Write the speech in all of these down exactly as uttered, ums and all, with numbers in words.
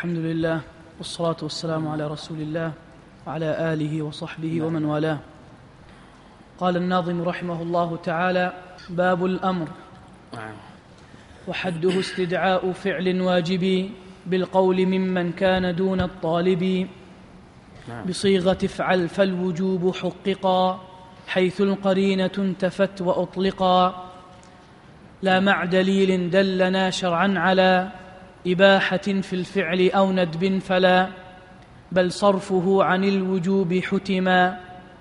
الحمد لله والصلاة والسلام على رسول الله وعلى آله وصحبه ومن والاه. قال الناظم رحمه الله تعالى: باب الأمر، وحده استدعاء فعل واجب بالقول ممن كان دون الطالب بصيغة افعل، فالوجوب حققا حيث القرينة انتفت وأطلقا، لا مع دليل دلنا شرعا على إباحة في الفعل أو ندب فلا، بل صرفه عن الوجوب حتما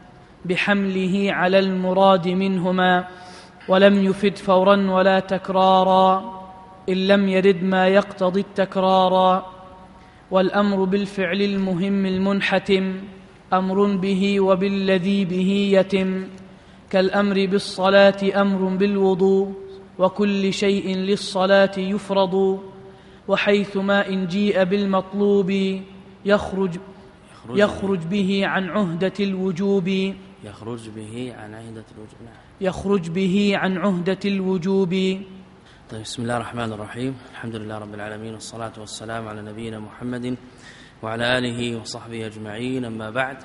بحمله على المراد منهما، ولم يفد فورا ولا تكرارا إن لم يرد ما يقتضي التكرارا. والأمر بالفعل المهم المنحتم أمر به وبالذي به يتم، كالأمر بالصلاة أمر بالوضوء وكل شيء للصلاة يفرض، وحيثما إن جيء بالمطلوب يخرج يخرج به عن عهدة الوجوب يخرج به عن عهدة الوجوب يخرج به عن عهدة الوجوب. طيب، بسم الله الرحمن الرحيم. الحمد لله رب العالمين، والصلاة والسلام على نبينا محمد وعلى آله وصحبه أجمعين، أما بعد.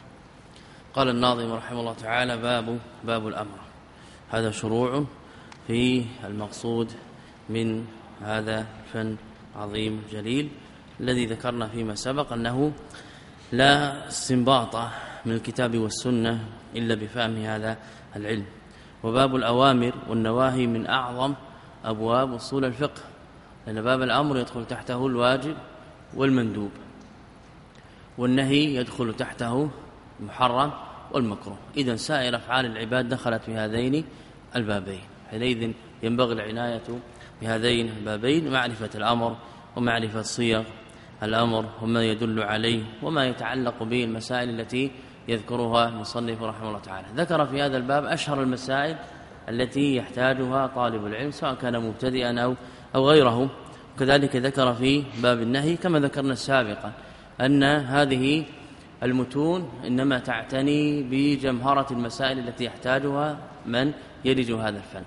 قال الناظم رحمه الله تعالى: باب باب الأمر. هذا شروع في المقصود من هذا الفن عظيم جليل الذي ذكرنا فيما سبق أنه لا استنباط من الكتاب والسنة إلا بفهم هذا العلم. وباب الأوامر والنواهي من أعظم أبواب أصول الفقه، لأن باب الأمر يدخل تحته الواجب والمندوب، والنهي يدخل تحته المحرم والمكروه. إذن سائر أفعال العباد دخلت في هذين البابين، حينئذ ينبغي العناية بهذين البابين: معرفة الأمر ومعرفة صيغ الأمر وما يدل عليه وما يتعلق به المسائل التي يذكرها المصنف رحمه الله تعالى. ذكر في هذا الباب أشهر المسائل التي يحتاجها طالب العلم سواء كان مبتدئا أو أو غيره. وكذلك ذكر في باب النهي كما ذكرنا سابقا أن هذه المتون إنما تعتني بجمهرة المسائل التي يحتاجها من يلج هذا الفن،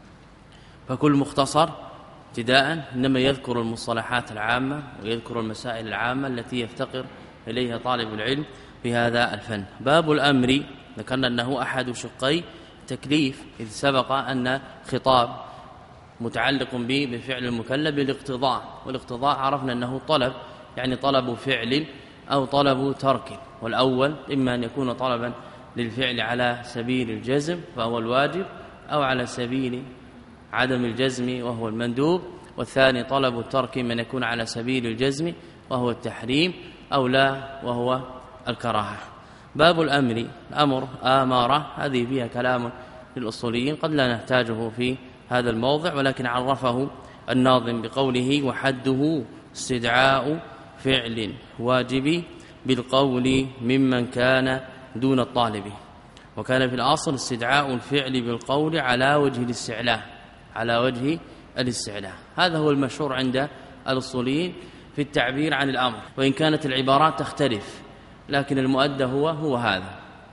فكل مختصر ابتداء إنما يذكر المصطلحات العامة ويذكر المسائل العامة التي يفتقر إليها طالب العلم في هذا الفن. باب الأمر ذكرنا أنه أحد شقي تكليف، إذ سبق أن خطاب متعلق به بفعل المكلف بالاقتضاء، والاقتضاء عرفنا أنه طلب، يعني طلب فعل أو طلب ترك، والأول إما أن يكون طلبا للفعل على سبيل الجزم فهو الواجب، أو على سبيل عدم الجزم وهو المندوب، والثاني طلب الترك من يكون على سبيل الجزم وهو التحريم، أو لا وهو الكراهة. باب الأمر، الأمر آمارة، هذه فيها كلام للأصوليين قد لا نحتاجه في هذا الموضع، ولكن عرفه الناظم بقوله: وحده استدعاء فعل واجب بالقول ممن كان دون الطالب. وكان في الأصل استدعاء الفعل بالقول على وجه الاستعلاء، على وجه الاستعلاء. هذا هو المشهور عند الأصوليين في التعبير عن الأمر، وإن كانت العبارات تختلف لكن المؤدى هو هو هذا.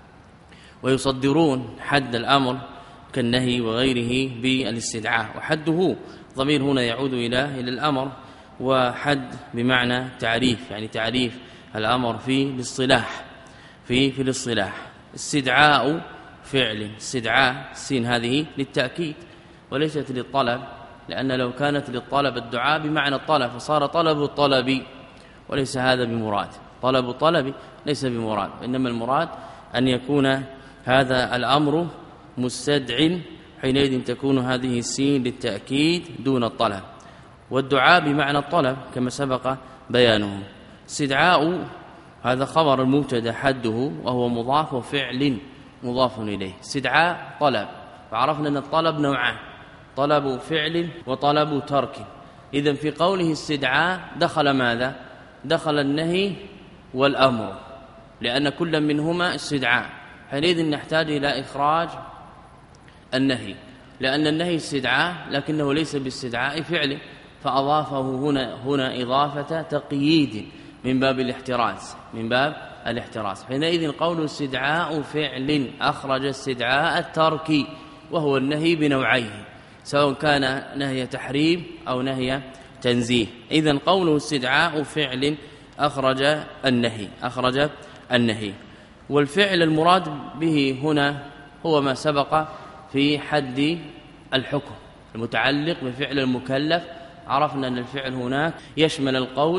ويصدرون حد الأمر كالنهي وغيره بالاستدعاء، وحده ضمير هنا يعود إلى إلى الأمر، وحد بمعنى تعريف، يعني تعريف الأمر في الاصطلاح في في الاصطلاح. استدعاء فعل، استدعاء السين هذه للتأكيد وليست للطلب، لأن لو كانت للطلب الدعاء بمعنى الطلب فصار طلب الطلب، وليس هذا بمراد. طلب الطلب ليس بمراد، إنما المراد أن يكون هذا الأمر مستدع، حينئذ تكون هذه السين للتأكيد دون الطلب، والدعاء بمعنى الطلب كما سبق بيانه. استدعاء هذا خبر المبتدا حده وهو مضاف، وفعل مضاف إليه. استدعاء طلب، فعرفنا أن الطلب نوعان: طلب فعل وطلب ترك. إذن في قوله استدعاء دخل ماذا؟ دخل النهي والأمر، لأن كل منهما استدعاء، حينئذ نحتاج إلى إخراج النهي، لأن النهي استدعاء لكنه ليس باستدعاء فعل، فأضافه هنا هنا إضافة تقييد من باب الاحتراز من باب الاحتراز حينئذ قول استدعاء فعل أخرج استدعاء الترك، وهو النهي بنوعيه، سواء كان نهي تحريم أو نهي تنزيه. إذن قوله استدعاء فعل أخرج النهي أخرج النهي والفعل المراد به هنا هو ما سبق في حد الحكم المتعلق بفعل المكلف. عرفنا أن الفعل هناك يشمل القول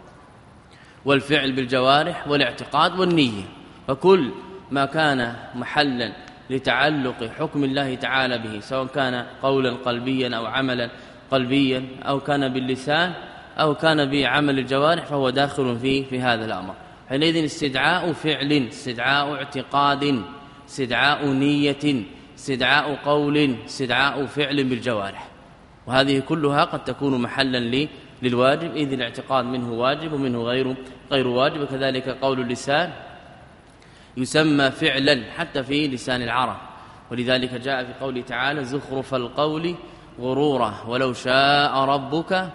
والفعل بالجوارح والاعتقاد والنية، فكل ما كان محلا لتعلق حكم الله تعالى به سواء كان قولا قلبيا أو عملا قلبيا أو كان باللسان أو كان بعمل الجوارح فهو داخل فيه في هذا الأمر. حينئذ استدعاء فعل، استدعاء اعتقاد، استدعاء نية، استدعاء قول، استدعاء فعل بالجوارح، وهذه كلها قد تكون محلا للواجب، إذ الاعتقاد منه واجب ومنه غير غير واجب. وكذلك قول اللسان يسمى فعلا حتى في لسان العرب، ولذلك جاء في قوله تعالى زخرف القول غرورا ولو شاء ربك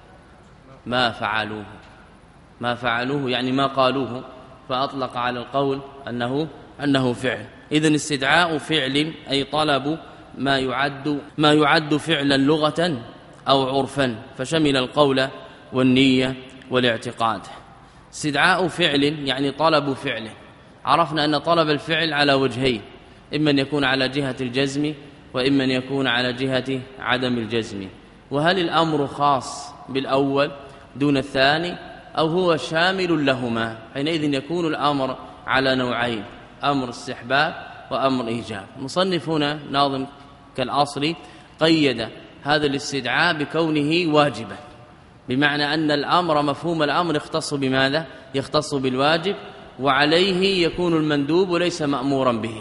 ما فعلوه ما فعلوه يعني ما قالوه، فأطلق على القول أنه أنه فعل. إذن استدعاء فعل أي طلب ما يعد ما يعد فعلا لغة أو عرفا، فشمل القول والنية والاعتقاد. استدعاء فعل يعني طلب فعله. عرفنا أن طلب الفعل على وجهين، إما أن يكون على جهة الجزم وإما أن يكون على جهة عدم الجزم. وهل الأمر خاص بالأول دون الثاني أو هو شامل لهما؟ حينئذ يكون الأمر على نوعين، أمر استحباب وأمر إيجاب. المصنف هنا ناظم كالأصل قيد هذا الاستدعاء بكونه واجبا، بمعنى أن الأمر مفهوم الأمر يختص بماذا؟ يختص بالواجب، وعليه يكون المندوب ليس مأمورا به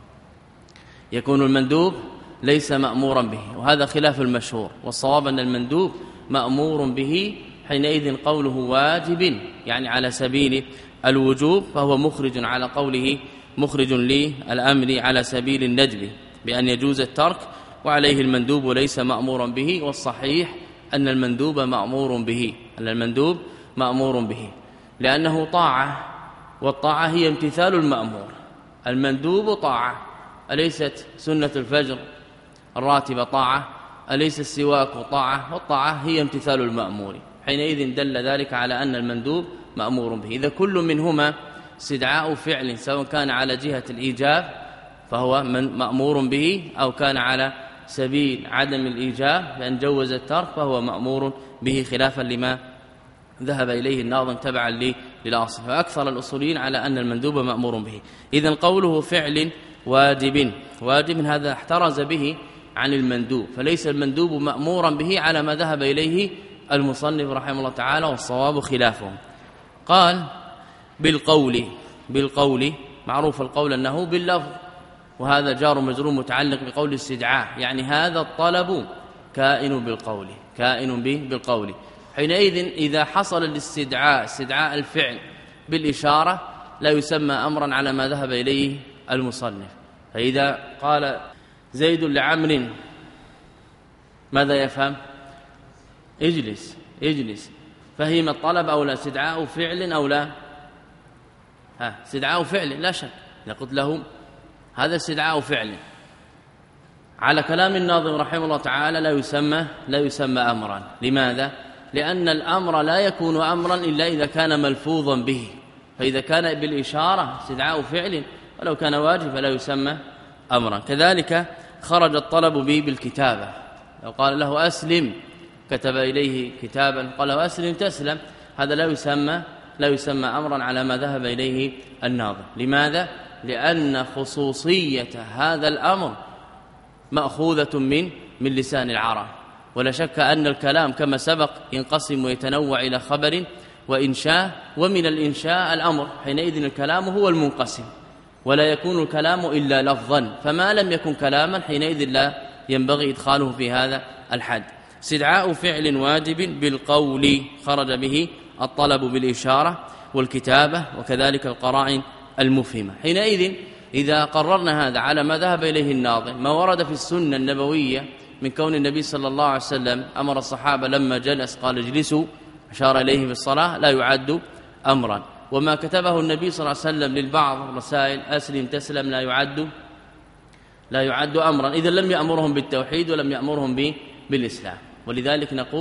يكون المندوب ليس مأمورا به وهذا خلاف المشهور، والصواب أن المندوب مأمور به. حينئذ قوله واجب يعني على سبيل الوجوب، فهو مخرج على قوله مخرج للأمر على سبيل الندب بأن يجوز الترك، وعليه المندوب ليس مأمورا به. والصحيح أن المندوب مأمور به أن المندوب مأمور به لأنه طاعة، والطاعة هي امتثال المأمور. المندوب طاعة، أليست سنة الفجر الراتبة طاعة؟ أليس السواك طاعة؟ والطاعة هي امتثال المأمور. حينئذ دل ذلك على أن المندوب مأمور به. إذا كل منهما استدعاء فعل سواء كان على جهة الإيجاب فهو من مأمور به، أو كان على سبيل عدم الإيجاب بأن جوز الترك فهو مأمور به، خلافا لما ذهب إليه الناظم تبعا للأصل. فأكثر الأصوليين على أن المندوب مأمور به. إذن قوله فعل واجب واجب هذا احترز به عن المندوب، فليس المندوب مأمورا به على ما ذهب إليه المصنف رحمه الله تعالى، والصواب خلافه. قال بالقول بالقول معروف القول أنه باللفظ، وهذا جار مجرور متعلق بقول الاستدعاء، يعني هذا الطلب كائن بالقول كائن به بالقول. حينئذ إذا حصل الاستدعاء استدعاء الفعل بالإشارة لا يسمى أمرا على ما ذهب إليه المصنف. فإذا قال زيد لعمر ماذا يفهم؟ اجلس اجلس، فهم الطلب أو لا؟ استدعاء فعل أو لا؟ ها استدعاء فعل لا شك. إذا قلت له هذا استدعاء فعل على كلام الناظم رحمه الله تعالى لا يسمى لا يسمى أمرا. لماذا؟ لأن الأمر لا يكون أمرا إلا إذا كان ملفوظا به، فإذا كان بالإشارة استدعاء فعل ولو كان واجب فلا يسمى أمرا. كذلك خرج الطلب به بالكتابة، لو قال له أسلم كتب إليه كتابا قال له أسلم تسلم، هذا لا يسمى لا يسمى أمرا على ما ذهب إليه الناظم. لماذا؟ لأن خصوصية هذا الأمر مأخوذة من من لسان العرب، ولا شك أن الكلام كما سبق ينقسم ويتنوع إلى خبر وإنشاء، ومن الإنشاء الأمر. حينئذ الكلام هو المنقسم، ولا يكون الكلام إلا لفظا، فما لم يكن كلاما حينئذ لا ينبغي إدخاله في هذا الحد. استدعاء فعل واجب بالقول خرج به الطلب بالإشارة والكتابة وكذلك القرائن المفهمة. حينئذ إذا قررنا هذا على ما ذهب إليه الناظم، ما ورد في السنة النبوية من كون النبي صلى الله عليه وسلم أمر الصحابة لما جلس قال اجلسوا أشار إليه بالصلاة لا يعد أمرا، وما كتبه النبي صلى الله عليه وسلم للبعض رسائل أسلم تسلم لا يعد لا يعد أمرا. إذا لم يأمرهم بالتوحيد ولم يأمرهم بالإسلام. ولذلك نقول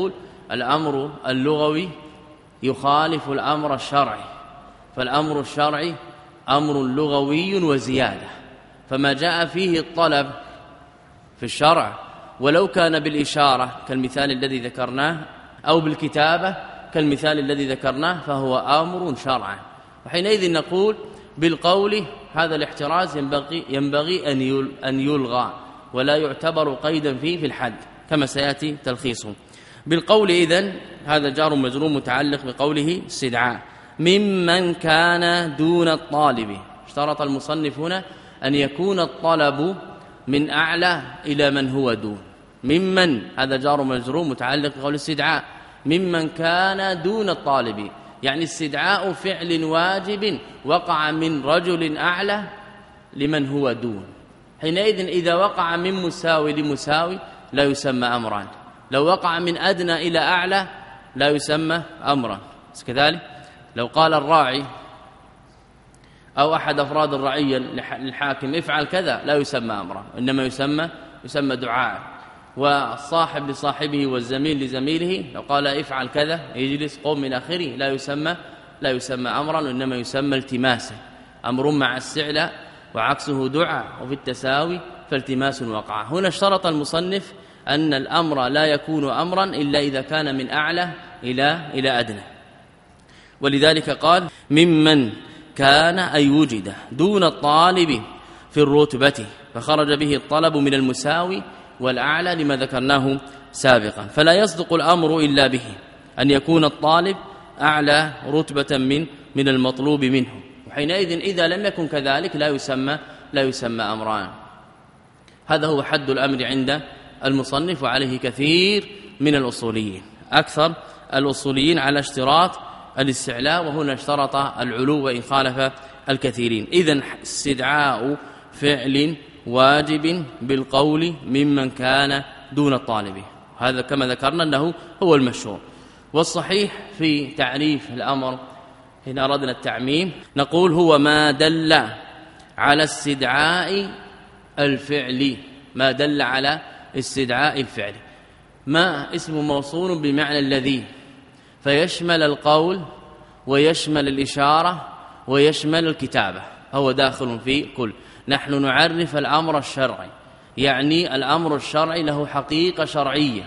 الأمر اللغوي يخالف الأمر الشرعي، فالأمر الشرعي أمر لغوي وزيادة، فما جاء فيه الطلب في الشرع ولو كان بالإشارة كالمثال الذي ذكرناه أو بالكتابة كالمثال الذي ذكرناه فهو أمر شرعا، وحينئذ نقول بالقول هذا الاحتراز ينبغي, ينبغي أن يلغى ولا يعتبر قيدا فيه في الحد كما سيأتي تلخيصه. بالقول إذن هذا جار مجرور متعلق بقوله استدعاء ممن كان دون الطالب. اشترط المصنف هنا أن يكون الطلب من أعلى إلى من هو دون. ممن هذا جار مجرور متعلق بقول استدعاء ممن كان دون الطالب، يعني استدعاء فعل واجب وقع من رجل أعلى لمن هو دون. حينئذ إذا وقع من مساوي لمساوي لا يسمى أمران، لو وقع من أدنى إلى أعلى لا يسمى أمرا. كذلك لو قال الراعي أو أحد أفراد الرعية للحاكم افعل كذا لا يسمى أمرا، إنما يسمى يسمى دعاء. والصاحب لصاحبه والزميل لزميله لو قال افعل كذا يجلس قوم من آخره لا يسمى لا يسمى أمرا، إنما يسمى التماسا. أمر مع استعلاء وعكسه دعاء، وفي التساوي فالتماس وقع. هنا اشترط المصنف أن الأمر لا يكون أمرا إلا إذا كان من أعلى إلى إلى أدنى، ولذلك قال ممن كان أي وجد دون الطالب في الرتبة، فخرج به الطلب من المساوي والأعلى لما ذكرناه سابقا. فلا يصدق الأمر إلا به أن يكون الطالب أعلى رتبة من من المطلوب منه، وحينئذ إذا لم يكن كذلك لا يسمى لا يسمى أمران. هذا هو حد الأمر عند المصنف، وعليه كثير من الأصوليين، أكثر الأصوليين على اشتراط الاستعلاء، وهنا اشترط العلو وإن خالف الكثيرين. إذن استدعاء فعل واجب بالقول ممن كان دون الطالب، هذا كما ذكرنا أنه هو المشهور. والصحيح في تعريف الأمر إن أردنا التعميم نقول هو ما دل على استدعاء الفعل، ما دل على استدعاء الفعل. ما اسم موصول بمعنى الذي، فيشمل القول ويشمل الإشارة ويشمل الكتابة، هو داخل في كل. نحن نعرف الأمر الشرعي، يعني الأمر الشرعي له حقيقة شرعية.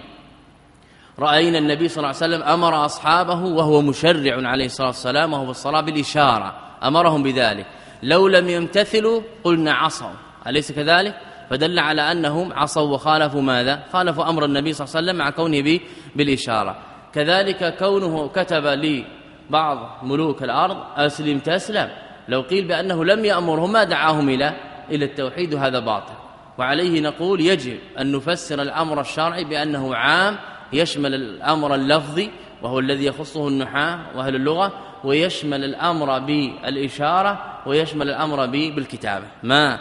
رأينا النبي صلى الله عليه وسلم أمر أصحابه وهو مشرع عليه الصلاة والسلام وهو بالصلاة بالإشارة، أمرهم بذلك، لو لم يمتثلوا قلنا عصوا، أليس كذلك؟ فدل على أنهم عصوا وخالفوا ماذا؟ خالفوا أمر النبي صلى الله عليه وسلم مع كونه به بالإشارة. كذلك كونه كتب لبعض ملوك الأرض أسلم تسلم، لو قيل بأنه لم يأمرهم ما دعاهم إلى إلى التوحيد، هذا باطل. وعليه نقول يجب أن نفسر الأمر الشرعي بأنه عام يشمل الأمر اللفظي وهو الذي يخصه النحاة وأهل اللغة، ويشمل الأمر بالإشارة ويشمل الأمر بالكتابة. ما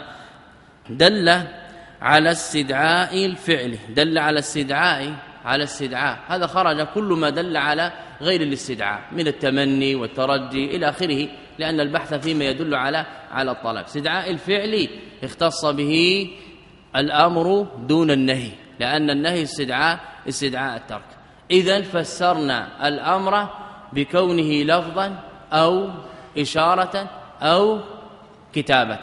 دل على استدعاء الفعل، دل على استدعاء على استدعاء هذا خرج كل ما دل على غير الاستدعاء من التمني والترجي إلى آخره، لأن البحث فيما يدل على على الطلب. استدعاء الفعل اختص به الأمر دون النهي، لأن النهي استدعاء استدعاء الترك. إذن فسرنا الأمر بكونه لفظا أو إشارة أو كتابة.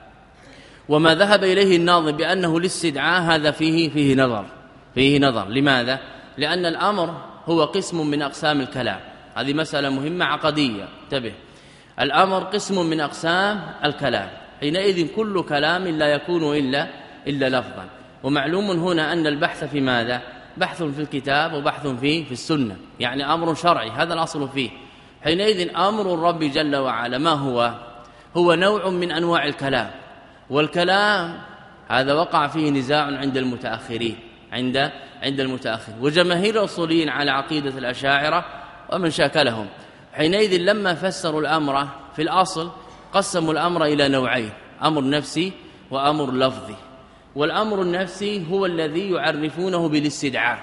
وما ذهب إليه الناظم بأنه الاستدعاء هذا فيه فيه نظر فيه نظر لماذا؟ لأن الأمر هو قسم من أقسام الكلام، هذه مسألة مهمة عقدية، انتبه. الأمر قسم من أقسام الكلام، حينئذ كل كلام لا يكون إلا إلا لفظا. ومعلوم هنا أن البحث في ماذا؟ بحث في الكتاب وبحث في في السنة، يعني أمر شرعي هذا الأصل فيه. حينئذ أمر الرب جل وعلا ما هو؟ هو نوع من أنواع الكلام، والكلام هذا وقع فيه نزاع عند المتأخرين عند عند المتأخر وجماهير الأصوليين على عقيدة الأشاعرة ومن شاكلهم. حينئذ لما فسروا الأمر في الأصل قسموا الأمر إلى نوعين، أمر نفسي وأمر لفظي. والأمر النفسي هو الذي يعرفونه بالاستدعاء،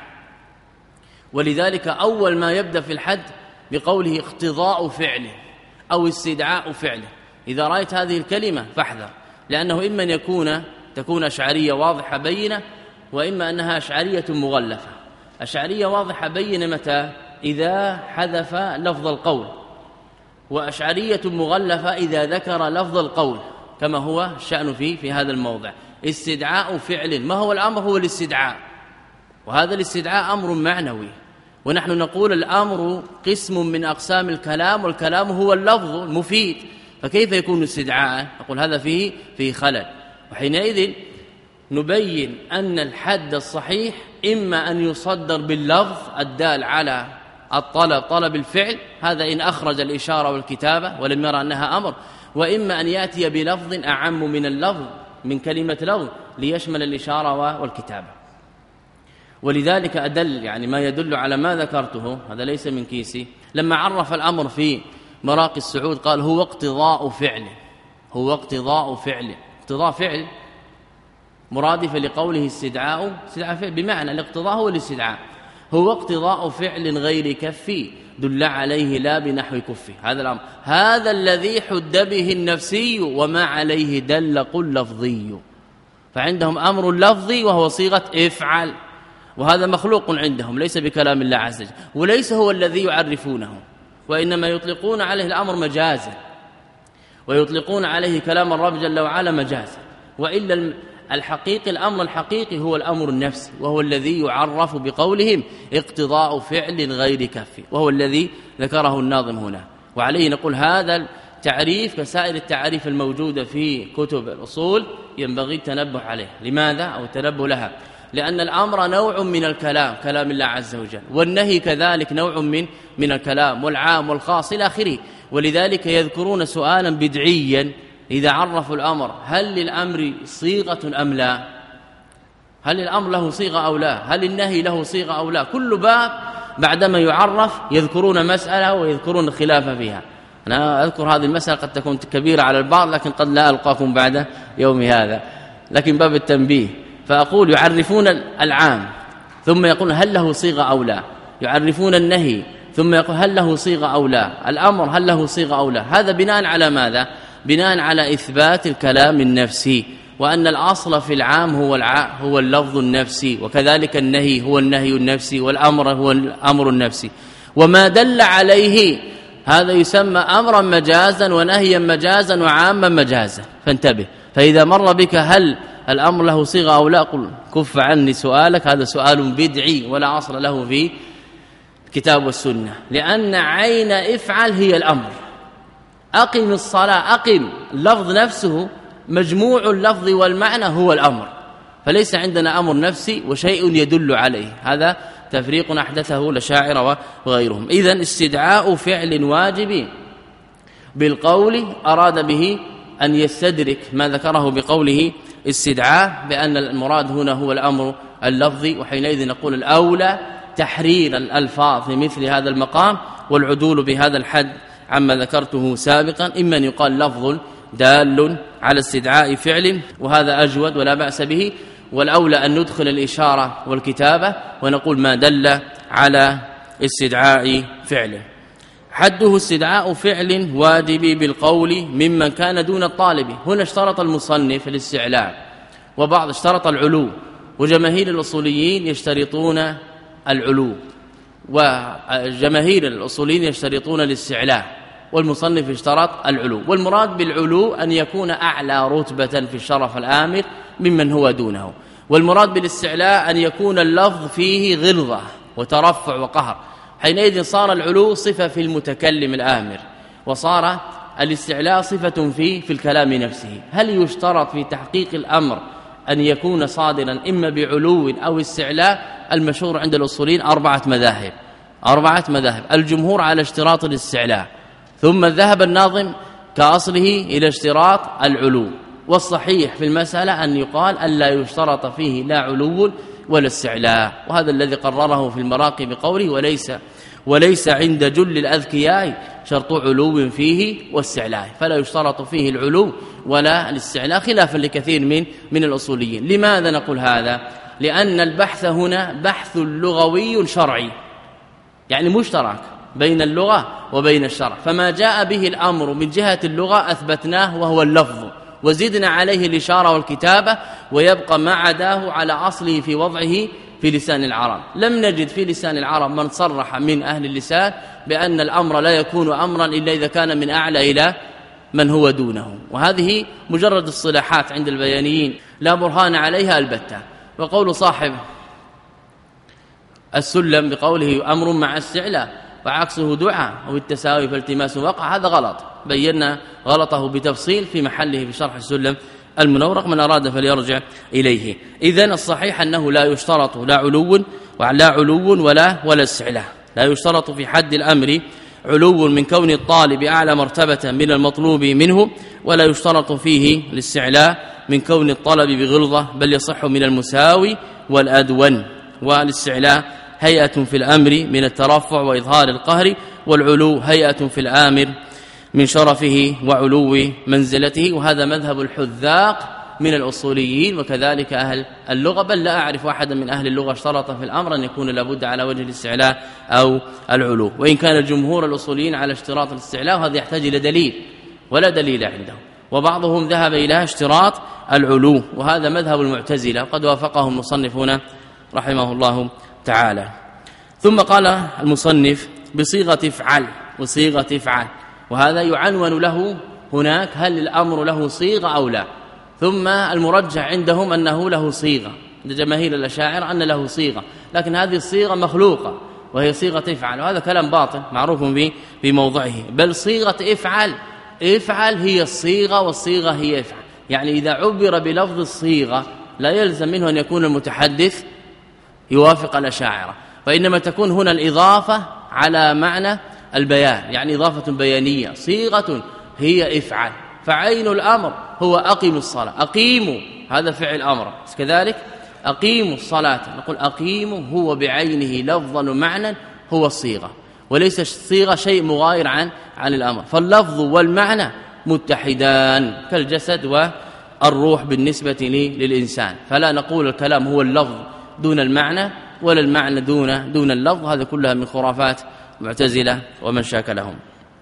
ولذلك أول ما يبدأ في الحد بقوله اقتضاء فعله أو استدعاء فعله. إذا رأيت هذه الكلمة فاحذر، لأنه إما أن يكون تكون أشعرية واضحة بينة، وإما أنها أشعرية مغلفة. أشعرية واضحة بين متى؟ إذا حذف لفظ القول، وأشعرية مغلفة إذا ذكر لفظ القول، كما هو الشأن في في هذا الموضع. استدعاء فعل، ما هو الأمر؟ هو الاستدعاء، وهذا الاستدعاء أمر معنوي، ونحن نقول الأمر قسم من أقسام الكلام، والكلام هو اللفظ المفيد، فكيف يكون استدعاء؟ نقول هذا فيه فيه خلل. وحينئذ نبين أن الحد الصحيح إما أن يصدر باللفظ الدال على الطلب، طلب الفعل، هذا إن أخرج الإشارة والكتابة ولم يرى أنها أمر، وإما أن يأتي بلفظ أعم من اللفظ، من كلمة لفظ، ليشمل الإشارة والكتابة. ولذلك أدل يعني ما يدل على ما ذكرته، هذا ليس من كيسي، لما عرف الأمر في مراقي السعود قال هو اقتضاء فعل، هو اقتضاء فعل، اقتضاء فعل مرادف لقوله استدعاء، استدعاء فعل بمعنى الاقتضاء هو الاستدعاء، هو اقتضاء فعل غير كفي دل عليه لا بنحو كفي. هذا الأمر، هذا الذي حد به النفسي وما عليه دل قل لفظي، فعندهم أمر لفظي وهو صيغة افعل، وهذا مخلوق عندهم ليس بكلام الله عز وجل، وليس هو الذي يعرفونه، وإنما يطلقون عليه الأمر مجازا، ويطلقون عليه كلام الرب جل وعلا مجازا، وإلا الحقيقي الأمر الحقيقي هو الأمر النفسي، وهو الذي يعرف بقولهم اقتضاء فعل غير كف، وهو الذي ذكره الناظم هنا. وعليه نقول هذا التعريف كسائر التعريف الموجودة في كتب الأصول ينبغي التنبه عليه. لماذا؟ أو التنبه لها، لأن الأمر نوع من الكلام، كلام الله عز وجل، والنهي كذلك نوع من من الكلام، والعام والخاص إلى آخره. ولذلك يذكرون سؤالا بدعيا إذا عرفوا الأمر، هل للأمر صيغة أم لا؟ هل الأمر له صيغة أو لا؟ هل النهي له صيغة أو لا؟ كل باب بعدما يعرف يذكرون مسألة ويذكرون الخلاف فيها. أنا أذكر هذه المسألة قد تكون كبيرة على البعض، لكن قد لا ألقاكم بعد يوم هذا، لكن باب التنبيه. فأقول يعرفون العام ثم يقول هل له صيغة أو لا، يعرفون النهي ثم يقول هل له صيغة أو لا، الأمر هل له صيغة أو لا. هذا بناء على ماذا؟ بناء على إثبات الكلام النفسي، وأن الأصل في العام هو الع... هو اللفظ النفسي، وكذلك النهي هو النهي النفسي، والأمر هو الأمر النفسي، وما دل عليه هذا يسمى أمرا مجازا ونهيا مجازا وعاما مجازا. فانتبه، فإذا مر بك هل الأمر له صيغة أو لا، قل كف عني سؤالك، هذا سؤال بدعي ولا أصل له في الكتاب والسنة، لأن عين افعل هي الأمر. أقم الصلاة، أقم اللفظ نفسه مجموع اللفظ والمعنى هو الأمر، فليس عندنا أمر نفسي وشيء يدل عليه. هذا تفريق أحدثه الأشاعرة وغيرهم. إذن استدعاء فعل واجب بالقول أراد به أن يستدرك ما ذكره بقوله استدعاء، بأن المراد هنا هو الأمر اللفظي، وحينئذ نقول الأولى تحرير الألفاظ في مثل هذا المقام والعدول بهذا الحد عما ذكرته سابقا، إما أن يقال لفظ دال على استدعاء فعل، وهذا أجود ولا بأس به، والأولى أن ندخل الإشارة والكتابة ونقول ما دل على استدعاء فعل. حده استدعاء فعل واجب بالقول ممن كان دون الطالب. هنا اشترط المصنف الاستعلاء، وبعض اشترط العلو، وجماهير الأصوليين يشترطون العلو، وجماهير الأصوليين يشترطون الاستعلاء، والمصنف اشترط العلو. والمراد بالعلو أن يكون أعلى رتبة في الشرف الآمر ممن هو دونه، والمراد بالاستعلاء أن يكون اللفظ فيه غلظة وترفع وقهر، حينئذ صار العلو صفة في المتكلم الآمر، وصار الاستعلاء صفة في في الكلام نفسه. هل يشترط في تحقيق الأمر أن يكون صادرا إما بعلو أو استعلاء؟ المشهور عند الأصوليين أربعة مذاهب، أربعة مذاهب. الجمهور على اشتراط الاستعلاء، ثم ذهب الناظم كأصله إلى اشتراط العلو، والصحيح في المسألة أن يقال أن لا يشترط فيه لا علو ولا استعلاء، وهذا الذي قرره في المراقي بقوله وليس وليس عند جل الأذكياء شرط علو فيه واستعلاء، فلا يشترط فيه العلو ولا الاستعلاء، خلافا لكثير من من الأصوليين. لماذا نقول هذا؟ لأن البحث هنا بحث لغوي شرعي، يعني مشترك بين اللغة وبين الشرع، فما جاء به الأمر من جهة اللغة أثبتناه وهو اللفظ، وزدنا عليه الإشارة والكتابة، ويبقى ما عداه على أصله في وضعه في لسان العرب. لم نجد في لسان العرب من صرح من أهل اللسان بأن الأمر لا يكون أمرا إلا إذا كان من أعلى إلى من هو دونه، وهذه مجرد الصلاحات عند البيانيين لا برهان عليها البتة. وقول صاحب السلم بقوله أمر مع استعلاء وعكسه دعاء أو التساوي فالتماس وقع، هذا غلط، بينا غلطه بتفصيل في محله في شرح السلم المنورق، من أراد فليرجع إليه. إذن الصحيح أنه لا يشترط لا علو ولا علو ولا ولا استعلاء، لا يشترط في حد الأمر علو من كون الطالب أعلى مرتبة من المطلوب منه، ولا يشترط فيه الاستعلاء من كون الطلب بغلظة، بل يصح من المساوي والأدون. والاستعلاء هيئة في الأمر من الترفع وإظهار القهر، والعلو هيئة في الآمر من شرفه وعلو منزلته. وهذا مذهب الحذاق من الأصوليين وكذلك أهل اللغة، بل لا أعرف أحدا من أهل اللغة اشترط في الأمر أن يكون لابد على وجه الاستعلاء أو العلو، وإن كان الجمهور الأصوليين على اشتراط الاستعلاء، وهذا يحتاج إلى دليل ولا دليل عندهم، وبعضهم ذهب إلى اشتراط العلو، وهذا مذهب المعتزلة وقد وافقه المصنفون رحمه الله تعالى. ثم قال المصنف بصيغة افعل وصيغة افعل، وهذا يعنون له هناك هل الأمر له صيغة أو لا، ثم المرجح عندهم أنه له صيغة، عند جماهير الأشاعرة أن له صيغة، لكن هذه الصيغة مخلوقة وهي صيغة افعل، وهذا كلام باطل معروف به بموضعه، بل صيغة افعل افعل هي الصيغة والصيغة هي افعل، يعني إذا عبر بلفظ الصيغة لا يلزم منه أن يكون المتحدث يوافق الأشاعرة، فإنما تكون هنا الإضافة على معنى البيان، يعني إضافة بيانية. صيغة هي افعل، فعين الأمر هو أقيموا الصلاة، أقيموا هذا فعل أمر، كذلك أقيموا الصلاة، نقول أقيموا هو بعينه لفظا ومعنى هو الصيغة، وليس الصيغة شيء مغاير عن عن الأمر، فاللفظ والمعنى متحدان كالجسد والروح بالنسبة للإنسان، فلا نقول الكلام هو اللفظ دون المعنى ولا المعنى دون دون اللفظ، هذا كلها من خرافات معتزلة ومن شاكلهم.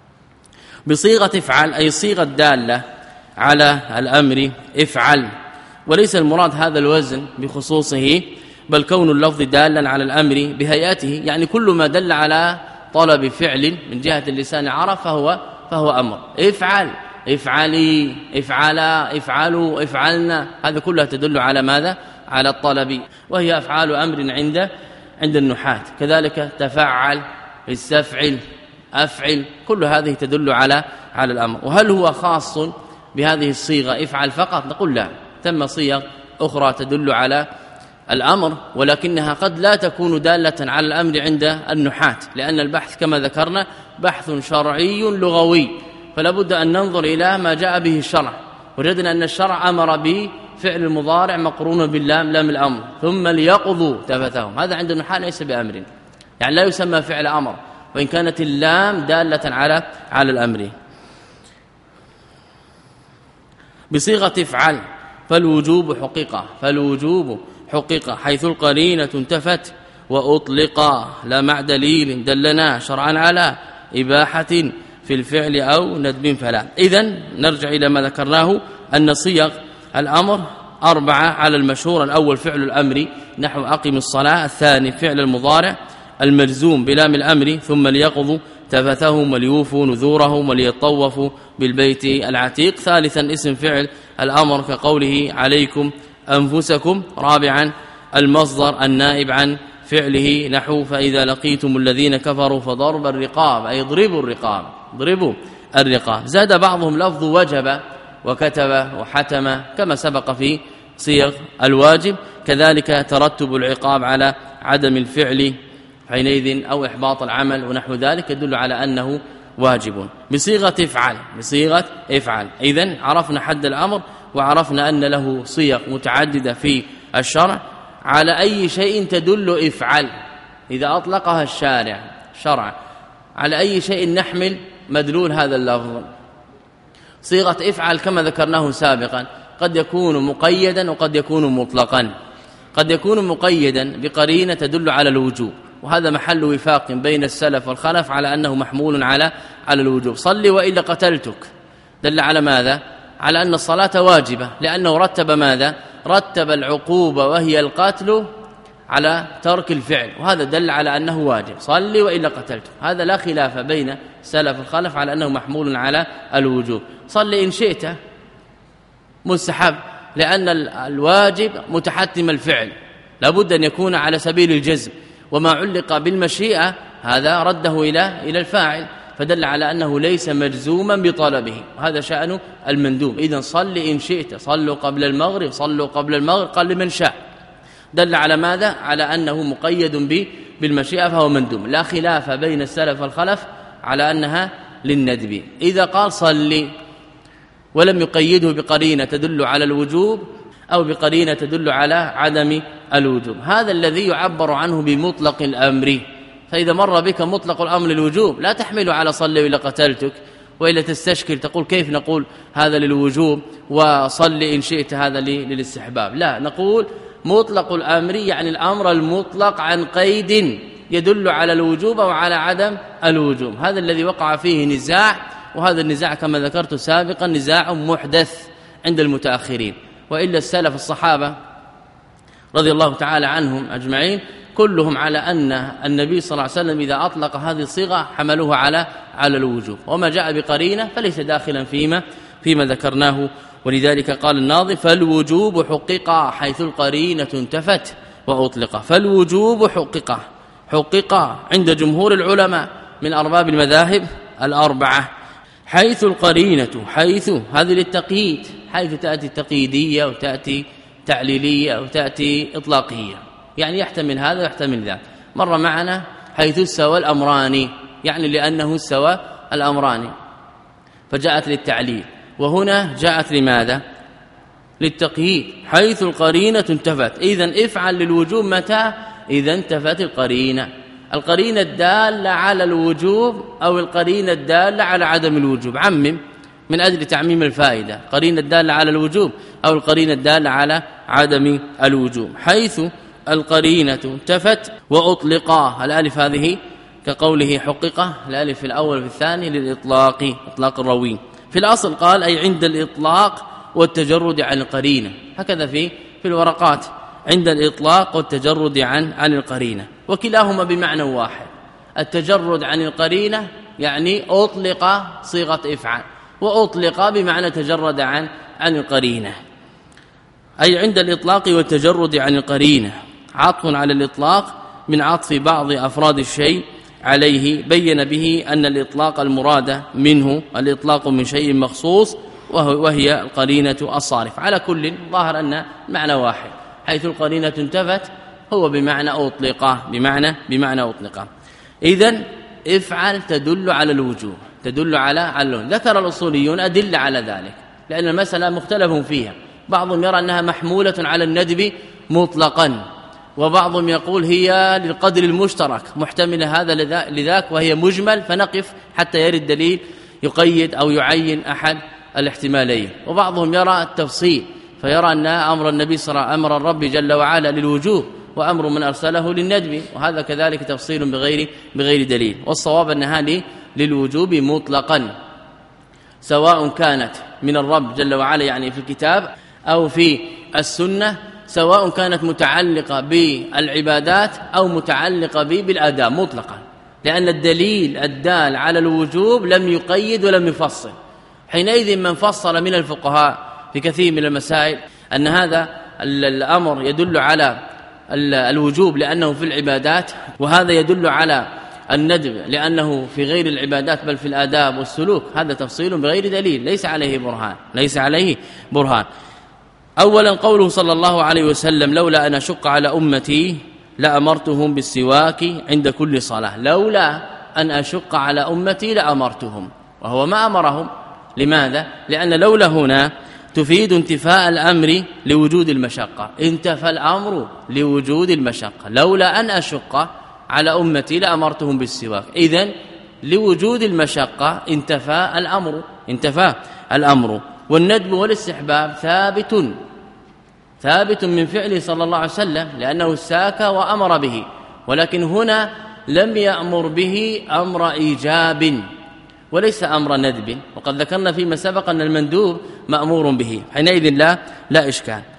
بصيغة افعل أي صيغة دالة على الأمر افعل، وليس المراد هذا الوزن بخصوصه، بل كون اللفظ دالا على الأمر بهيئته، يعني كل ما دل على طلب فعل من جهة اللسان العرب فهو فهو أمر. افعل افعلي افعلا افعلوا افعلنا، هذا كلها تدل على ماذا؟ على الطلب، وهي أفعال أمر عند عند النحاة. كذلك تفعل استفعل أفعل، كل هذه تدل على على الأمر. وهل هو خاص بهذه الصيغة افعل فقط؟ نقول لا، ثم صيغ أخرى تدل على الأمر، ولكنها قد لا تكون دالة على الأمر عند النحاة، لأن البحث كما ذكرنا بحث شرعي لغوي، فلا بد أن ننظر إلى ما جاء به الشرع. وجدنا أن الشرع أمر بفعل المضارع مقرون باللام لام الأمر، ثم ليقضوا تفثهم، هذا عند النحاة ليس بأمر، يعني لا يسمى فعل أمر، وإن كانت اللام دالة على على الأمر. بصيغة افعل فالوجوب حقيقة، فالوجوب حقيقة حيث القرينة انتفت وأطلق لا مع دليل دلنا شرعا على إباحة في الفعل أو ندب فلا. إذن نرجع إلى ما ذكرناه أن صيغ الأمر أربعة على المشهور: الأول فعل الأمر نحو أقم الصلاة، الثاني فعل المضارع المجزوم بلام الأمر ثم ليقضوا تفثهم وليوفوا نذورهم وليطوفوا بالبيت العتيق، ثالثا اسم فعل الأمر كقوله عليكم أنفسكم، رابعا المصدر النائب عن فعله نحو فإذا لقيتم الذين كفروا فضرب الرقاب، أي ضربوا الرقاب ضربوا الرقاب. زاد بعضهم لفظ وجب وكتب وحتم كما سبق في صيغ الواجب، كذلك ترتب العقاب على عدم الفعل حينئذ أو إحباط العمل ونحو ذلك يدل على أنه واجب. بصيغة افعل، بصيغة افعل. إذن عرفنا حد الأمر وعرفنا أن له صيغ متعددة في الشرع. على أي شيء تدل افعل إذا أطلقها الشارع شرعا؟ على أي شيء نحمل مدلول هذا اللفظ؟ صيغة افعل كما ذكرناه سابقا قد يكون مقيدا وقد يكون مطلقا. قد يكون مقيدا بقرينة تدل على الوجوب، وهذا محل وفاق بين السلف والخلف على أنه محمول على على الوجوب. صل وإلا قتلتك دل على ماذا؟ على أن الصلاة واجبة، لأنه رتب ماذا؟ رتب العقوبة وهي القتل على ترك الفعل، وهذا دل على أنه واجب، صلي وإلا قتلته. هذا لا خلاف بين سلف الخلف على أنه محمول على الوجوب. صلي إن شئت مستحب، لأن الواجب متحتم الفعل، لابد أن يكون على سبيل الجزم، وما علق بالمشيئة هذا رده إلى إلى الفاعل، فدل على أنه ليس مجزوما بطلبه، وهذا شأن المندوب. إذن صل إن شئت، صلوا قبل المغرب، صلوا قبل المغرب، قال لمن شاء، دل على ماذا؟ على أنه مقيد به بالمشيئة فهو مندوب. لا خلاف بين السلف والخلف على أنها للندب. إذا قال صلي ولم يقيده بقرينة تدل على الوجوب أو بقرينة تدل على عدم الوجوب، هذا الذي يعبر عنه بمطلق الأمر. فإذا مر بك مطلق الأمر للوجوب لا تحمله على صلي وإلا قتلتك، وإلا تستشكل تقول كيف نقول هذا للوجوب وصلي إن شئت هذا للاستحباب. لا، نقول مطلق الأمر يعني الأمر المطلق عن قيد يدل على الوجوب أو على عدم الوجوب. هذا الذي وقع فيه نزاع، وهذا النزاع كما ذكرت سابقا نزاع محدث عند المتأخرين، وإلا السلف الصحابة رضي الله تعالى عنهم أجمعين كلهم على أن النبي صلى الله عليه وسلم إذا أطلق هذه الصيغة حملوها على على الوجوب، وما جاء بقرينة فليس داخلا فيما فيما ذكرناه. ولذلك قال الناظم فالوجوب حقق حيث القرينة انتفت وأطلق. فالوجوب حقق حقق عند جمهور العلماء من أرباب المذاهب الأربعة، حيث القرينة، حيث هذه للتقييد، حيث تأتي تقييدية وتأتي تعليلية وتأتي إطلاقية، يعني يحتمل هذا ويحتمل ذا. مر معنا حيث استوى الأمران، يعني لأنه استوى الأمران فجاءت للتعليل، وهنا جاءت لماذا؟ للتقييد، حيث القرينة انتفت. إذن افعل للوجوب متى؟ إذا انتفت القرينة، القرينة الدالة على الوجوب أو القرينة الدالة على عدم الوجوب. عمم من أجل تعميم الفائدة، قرينة الدالة على الوجوب أو القرينة الدالة على عدم الوجوب. حيث القرينة انتفت وأطلقا، الألف هذه كقوله حققه، الألف في الأول في الثاني للإطلاق، إطلاق الروي. في الأصل قال أي عند الإطلاق والتجرد عن القرينة، هكذا في في الورقات، عند الإطلاق والتجرد عن عن القرينة، وكلاهما بمعنى واحد. التجرد عن القرينة يعني أطلق صيغة افعل، وأطلق بمعنى تجرد عن عن القرينة، أي عند الإطلاق والتجرد عن القرينة. عطف على الإطلاق من عطف بعض أفراد الشيء عليه، بين به أن الإطلاق المراد منه الإطلاق من شيء مخصوص وهي القرينة الصارف. على كل ظاهر أن معنى واحد، حيث القرينة انتفت هو بمعنى أطلق، بمعنى بمعنى أطلق. إذن افعل تدل على الوجوب، تدل على علون. ذكر الأصوليون أدلة على ذلك، لأن المسألة مختلف فيها، بعضهم يرى أنها محمولة على الندب مطلقا، وبعضهم يقول هي للقدر المشترك محتملة هذا لذاك وهي مجمل، فنقف حتى يرد دليل يقيد أو يعين أحد الاحتمالين. وبعضهم يرى التفصيل، فيرى أن أمر النبي صلى الله عليه وسلم أمر الرب جل وعلا للوجوب، وأمر من أرسله للندب، وهذا كذلك تفصيل بغير بغير دليل. والصواب أنها للوجوب مطلقا، سواء كانت من الرب جل وعلا يعني في الكتاب أو في السنة، سواء كانت متعلقة بالعبادات أو متعلقة بالآداب مطلقا، لأن الدليل الدال على الوجوب لم يقيد ولم يفصل. حينئذ من فصل من الفقهاء في كثير من المسائل أن هذا الأمر يدل على الوجوب لأنه في العبادات، وهذا يدل على الندب لأنه في غير العبادات بل في الآداب والسلوك، هذا تفصيل بغير دليل ليس عليه برهان، ليس عليه برهان. أولا قوله صلى الله عليه وسلم لولا أن أشق على أمتي لأمرتهم بالسواك عند كل صلاة. لولا أن أشق على أمتي لأمرتهم، وهو ما أمرهم. لماذا؟ لأن لولا هنا تفيد انتفاء الأمر لوجود المشقة، انتفى الأمر لوجود المشقة. لولا أن أشق على أمتي لأمرتهم بالسواك، إذن لوجود المشقة انتفى الأمر، انتفى الأمر. والندب والاستحباب ثابت ثابت من فعله صلى الله عليه وسلم، لأنه ساك وأمر به، ولكن هنا لم يأمر به أمر إيجاب وليس أمر ندب، وقد ذكرنا فيما سبق أن المندوب مأمور به، حينئذ لا لا إشكال.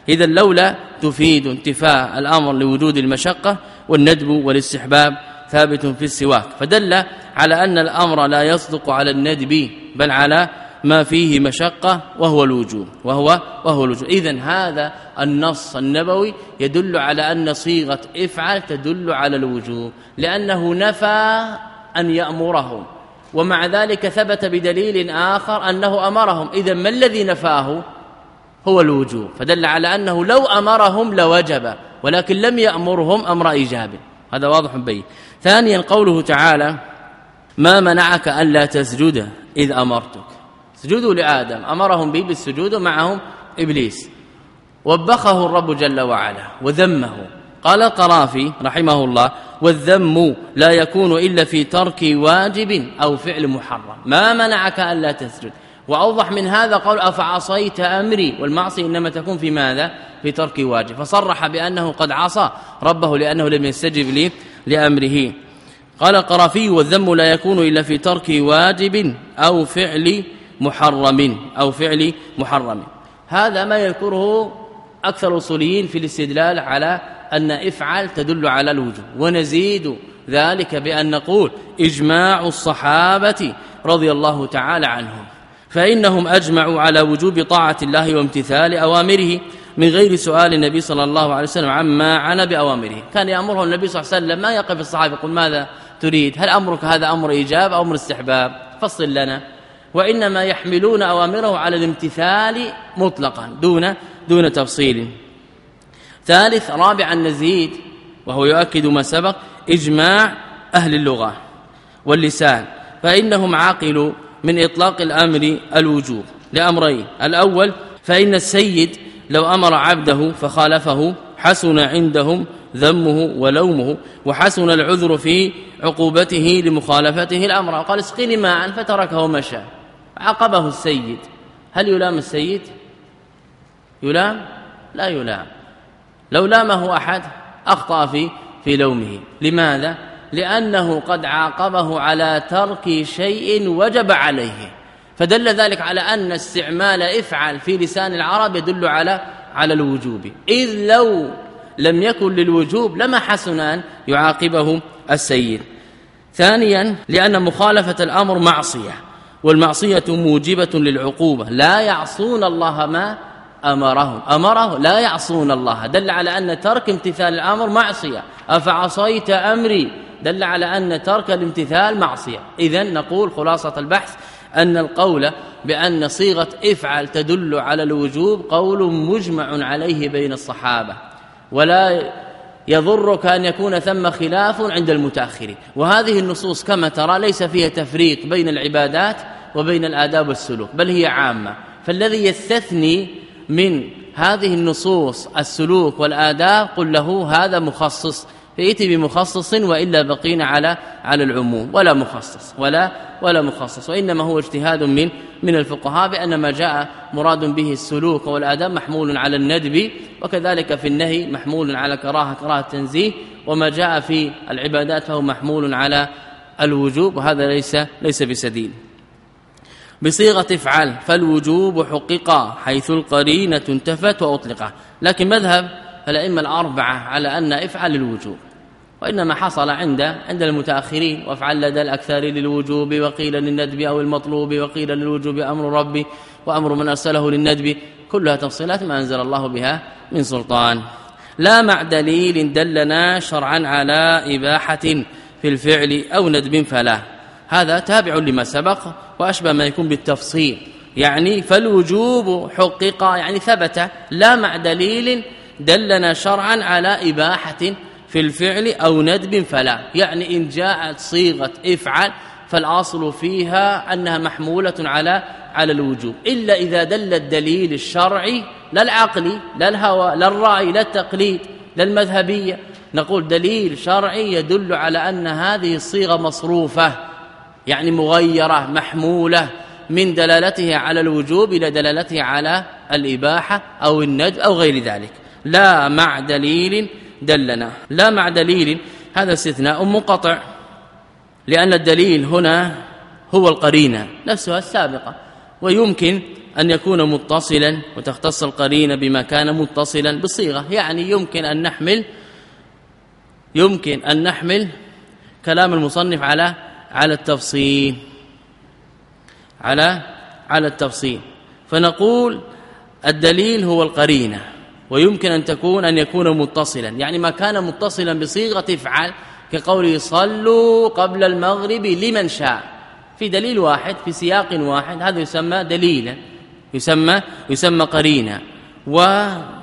إذا لولا تفيد انتفاء الأمر لوجود المشقة، والندب والاستحباب ثابت في السواك، فدل على أن الأمر لا يصدق على الندب بل على ما فيه مشقة وهو الوجوب وهو وهو الوجوب. إذن هذا النص النبوي يدل على أن صيغة افعل تدل على الوجوب، لأنه نفى أن يأمرهم، ومع ذلك ثبت بدليل آخر أنه أمرهم. إذن ما الذي نفاه؟ هو الوجوب، فدل على أنه لو أمرهم لوجب، ولكن لم يأمرهم أمر إيجاب. هذا واضح بين. ثانيا قوله تعالى: ما منعك ألا تسجد إذ أمرتك. سجدوا لآدم، أمرهم به بالسجود ومعهم إبليس، وبخه الرب جل وعلا وذمه. قال القرافي رحمه الله: والذم لا يكون إلا في ترك واجب أو فعل محرم. ما منعك ألا تسجد. وأوضح من هذا قول: أفعصيت أمري. والمعصية إنما تكون في ماذا؟ في ترك واجب، فصرح بأنه قد عصى ربه لأنه لم يستجب لي لأمره. قال القرافي: والذم لا يكون إلا في ترك واجب أو فعل محرم أو فعل محرم. هذا ما يذكره أكثر الأصوليين في الاستدلال على أن افعل تدل على الوجوب، ونزيد ذلك بأن نقول إجماع الصحابة رضي الله تعالى عنهم، فإنهم أجمعوا على وجوب طاعة الله وامتثال أوامره من غير سؤال النبي صلى الله عليه وسلم عما عنا بأوامره. كان يأمره النبي صلى الله عليه وسلم، ما يقف الصحابة يقول: ماذا تريد؟ هل أمرك هذا أمر إيجاب أو أمر استحباب؟ فصل لنا. وإنما يحملون أوامره على الامتثال مطلقا دون دون تفصيل. ثالث رابعا نزيد، وهو يؤكد ما سبق، إجماع أهل اللغة واللسان، فإنهم عاقلوا من إطلاق الأمر الوجوب لأمرين: الأول فإن السيد لو أمر عبده فخالفه حسن عندهم ذمه ولومه، وحسن العذر في عقوبته لمخالفته الأمر. قال: اسقني ماء فتركه ومشى، عاقبه السيد، هل يلام السيد؟ يلام؟ لا يلام. لو لامه أحد أخطأ في في لومه. لماذا؟ لأنه قد عاقبه على ترك شيء وجب عليه، فدل ذلك على أن استعمال افعل في لسان العرب يدل على على الوجوب، إذ لو لم يكن للوجوب لما حسن أن يعاقبه السيد. ثانيا لأن مخالفة الأمر معصية، والمعصية موجبة للعقوبة، لا يعصون الله ما أمرهم أمره لا يعصون الله، دل على أن ترك امتثال الأمر معصية. أفعصيت أمري دل على أن ترك الامتثال معصية. إذن نقول خلاصة البحث أن القول بأن صيغة افعل تدل على الوجوب قول مجمع عليه بين الصحابة، ولا يضرك أن يكون ثم خلاف عند المتأخرين. وهذه النصوص كما ترى ليس فيها تفريق بين العبادات وبين الآداب والسلوك، بل هي عامة. فالذي يستثني من هذه النصوص السلوك والآداب قل له هذا مخصص، فيأتي بمخصص، وإلا بقينا على على العموم، ولا مخصص ولا ولا مخصص. وإنما هو اجتهاد من من الفقهاء بأن ما جاء مراد به السلوك والآداب محمول على الندب، وكذلك في النهي محمول على كراهة كراهة تنزيه، وما جاء في العبادات فهو محمول على الوجوب، وهذا ليس ليس بسديد. بصيغة افعل فالوجوب حقق حيث القرينة انتفت وأطلقت. لكن مذهب الأئمة الأربعة على أن افعل الوجوب، وإنما حصل عند عند المتأخرين وافعل لدى الأكثر للوجوب، وقيل للندب أو المطلوب، وقيل للوجوب أمر ربي وأمر من أرسله للندب، كلها تفصيلات ما أنزل الله بها من سلطان. لا مع دليل دلنا شرعا على إباحة في الفعل أو ندب فلا. هذا تابع لما سبق وأشبه ما يكون بالتفصيل، يعني فالوجوب حقق يعني ثبت، لا مع دليل دلنا شرعا على إباحة في الفعل أو ندب فلا. يعني إن جاءت صيغة افعل فالأصل فيها أنها محمولة على على الوجوب، إلا إذا دل الدليل الشرعي لا العقلي لا الهوى لا الرأي لا التقليد لا المذهبية، نقول دليل شرعي يدل على أن هذه الصيغة مصروفة، يعني مغيرة محمولة من دلالتها على الوجوب إلى دلالتها على الإباحة أو الندب أو غير ذلك. لا مع دليل دلنا، لا مع دليل هذا استثناء منقطع، لأن الدليل هنا هو القرينة نفسها السابقة، ويمكن أن يكون متصلا وتختص القرينة بما كان متصلا بالصيغة. يعني يمكن أن نحمل يمكن أن نحمل كلام المصنف على على التفصيل على على التفصيل فنقول الدليل هو القرينة، ويمكن أن تكون أن يكون متصلا، يعني ما كان متصلا بصيغة افعل كقوله صلوا قبل المغرب لمن شاء، في دليل واحد في سياق واحد، هذا يسمى دليلا، يسمى يسمى قرينة، و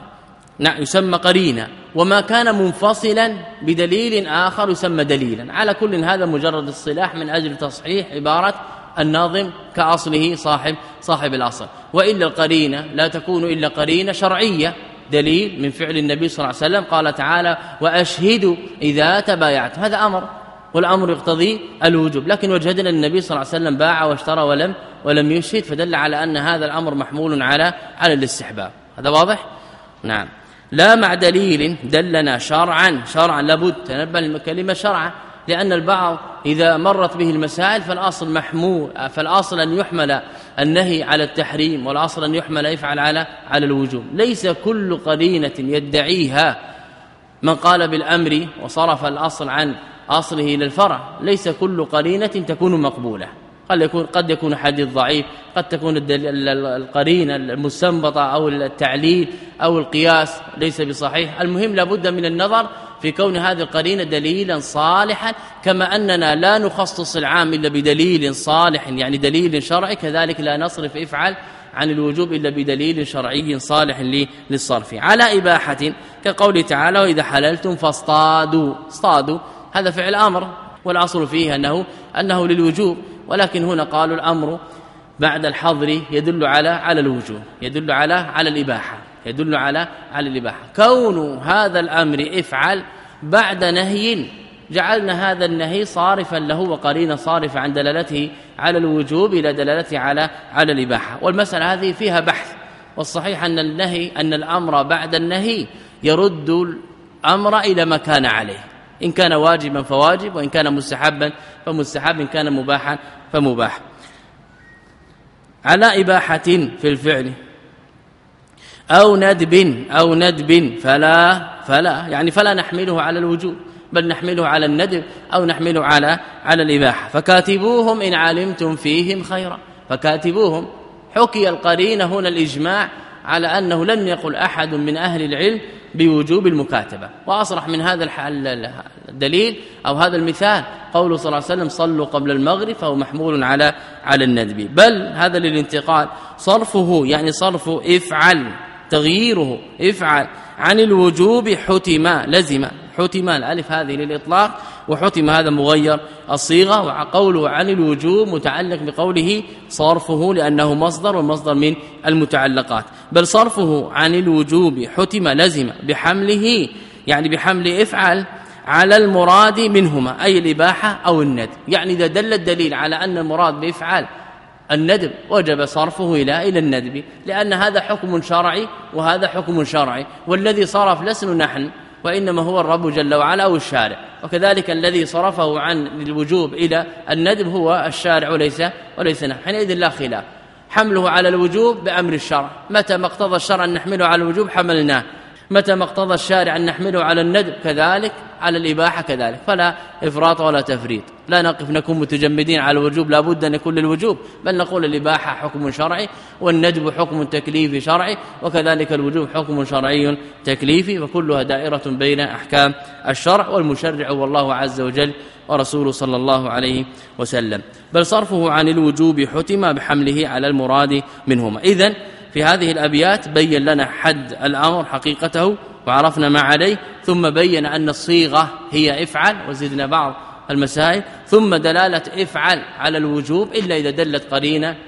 نعم يسمى قرينة. وما كان منفصلا بدليل آخر يسمى دليلا. على كل هذا مجرد الصلاح من أجل تصحيح عبارة الناظم كأصله صاحب صاحب الأصل. وإلا القرينة لا تكون إلا قرينة شرعية، دليل من فعل النبي صلى الله عليه وسلم، قال تعالى وأشهدوا إذا تبايعت، هذا أمر والأمر يقتضي الوجوب، لكن وجدنا النبي صلى الله عليه وسلم باع واشترى ولم ولم يشهد، فدل على أن هذا الأمر محمول على على الاستحباب. هذا واضح؟ نعم. لا مع دليل دلنا شرعا، شرعا لابد تنبه للكلمة شرعا، لأن البعض إذا مرت به المسائل فالأصل محمول، فالأصل أن يحمل النهي على التحريم، والأصل أن يحمل يفعل على على الوجوب. ليس كل قرينة يدعيها من قال بالأمر وصرف الأصل عن أصله إلى الفرع، ليس كل قرينة تكون مقبولة، قد يكون قد يكون حديث ضعيف، قد تكون القرينة المستنبطة أو التعليل أو القياس ليس بصحيح. المهم لابد من النظر في كون هذه القرينة دليلا صالحا، كما أننا لا نخصص العام إلا بدليل صالح يعني دليل شرعي، كذلك لا نصرف افعل عن الوجوب إلا بدليل شرعي صالح للصرف. على إباحة كقوله تعالى وإذا حللتم فاصطادوا، اصطادوا هذا فعل أمر، والأصل فيه أنه أنه للوجوب، ولكن هنا قالوا الأمر بعد الحظر يدل على على الوجوب، يدل على على الإباحة، يدل على على الإباحة. كون هذا الأمر افعل بعد نهي جعلنا هذا النهي صارفا له وقرينة صارفة عن دلالته على الوجوب إلى دلالته على على الإباحة. والمسألة هذه فيها بحث، والصحيح أن النهي أن الأمر بعد النهي يرد الأمر إلى ما كان عليه، إن كان واجبا فواجب، وإن كان مستحبا فمستحب، إن كان مباحا فمباح. على إباحة في الفعل أو ندب أو ندب فلا فلا يعني فلا نحمله على الوجوب، بل نحمله على الندب أو نحمله على على الإباحة. فكاتبوهم إن علمتم فيهم خيرا، فكاتبوهم حكي القرين هنا الإجماع على أنه لم يقل أحد من أهل العلم بوجوب المكاتبة. وأصرح من هذا الدليل أو هذا المثال قوله صلى الله عليه وسلم صلوا قبل المغرب، فهو محمول على على الندب، بل هذا للانتقال، صرفه يعني صرف افعل تغييره افعل عن الوجوب حتم لزم، حتم الالف هذه للإطلاق، وحتم هذا مغير الصيغة، وقوله عن الوجوب متعلق بقوله صرفه لأنه مصدر، والمصدر من المتعلقات، بل صرفه عن الوجوب حتم لزم بحمله يعني بحمل افعل على المراد منهما، أي الإباحة أو الندب. يعني إذا دل الدليل على أن المراد بافعل الندب وجب صرفه إلى إلى الندب، لأن هذا حكم شرعي وهذا حكم شرعي، والذي صرف لسنا نحن وإنما هو الرب جل وعلا أو الشارع، وكذلك الذي صرفه عن الوجوب إلى الندب هو الشارع وليس وليس نحن. حينئذ لا خلاف، حمله على الوجوب بأمر الشرع، متى ما اقتضى الشرع أن نحمله على الوجوب حملناه، متى ما اقتضى الشارع أن نحمله على الندب كذلك، على الإباحة كذلك، فلا إفراط ولا تفريط. لا نقف نكون متجمدين على الوجوب لا بد أن يكون للوجوب، بل نقول الإباحة حكم شرعي، والندب حكم تكليفي شرعي، وكذلك الوجوب حكم شرعي تكليفي، وكلها دائرة بين أحكام الشرع، والمشرع والله عز وجل ورسوله صلى الله عليه وسلم. بل صرفه عن الوجوب حتم بحمله على المراد منهما. إذن في هذه الأبيات بين لنا حد الأمر حقيقته وعرفنا ما عليه، ثم بين أن الصيغة هي افعل، وزدنا بعض المسائل، ثم دلالة افعل على الوجوب إلا إذا دلت قرينة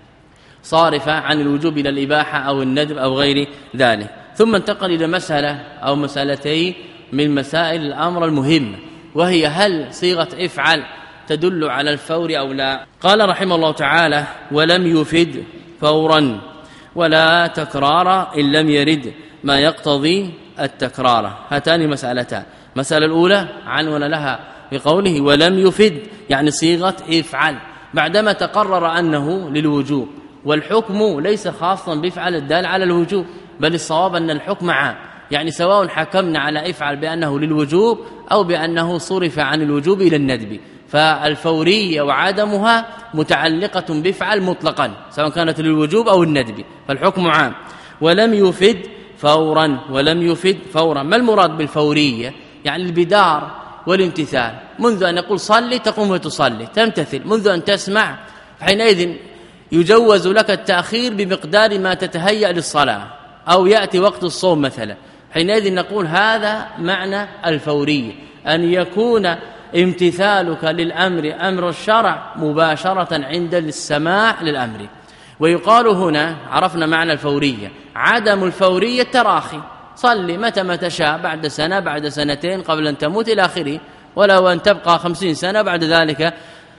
صارفة عن الوجوب إلى الإباحة أو الندب أو غير ذلك. ثم انتقل إلى مسألة أو مسألتين من مسائل الأمر المهمة، وهي هل صيغة افعل تدل على الفور أو لا؟ قال رحمه الله تعالى ولم يفد فورا ولا تكرار إن لم يرد ما يقتضي التكرار. هاتان مسألتان. مسألة الأولى عنون لها بقوله ولم يفد، يعني صيغة افعل بعدما تقرر أنه للوجوب، والحكم ليس خاصا بافعل الدال على الوجوب، بل الصواب أن الحكم عام، يعني سواء حكمنا على افعل بأنه للوجوب أو بأنه صرف عن الوجوب إلى الندب، فالفورية وعدمها متعلقة بافعل مطلقا سواء كانت للوجوب أو الندب، فالحكم عام. ولم يفد فورا، ولم يفد فورا. ما المراد بالفورية؟ يعني البدار والامتثال، منذ أن يقول صلي تقوم وتصلي تمتثل، منذ أن تسمع حينئذ يجوز لك التأخير بمقدار ما تتهيأ للصلاة، أو يأتي وقت الصوم مثلا، حينئذ نقول هذا معنى الفورية، أن يكون امتثالك للأمر أمر الشرع مباشرة عند السماع للأمر. ويقال هنا عرفنا معنى الفورية، عدم الفورية تراخي، صلي متى ما تشاء، بعد سنة بعد سنتين قبل أن تموت إلى آخره، ولو أن تبقى خمسين سنة بعد ذلك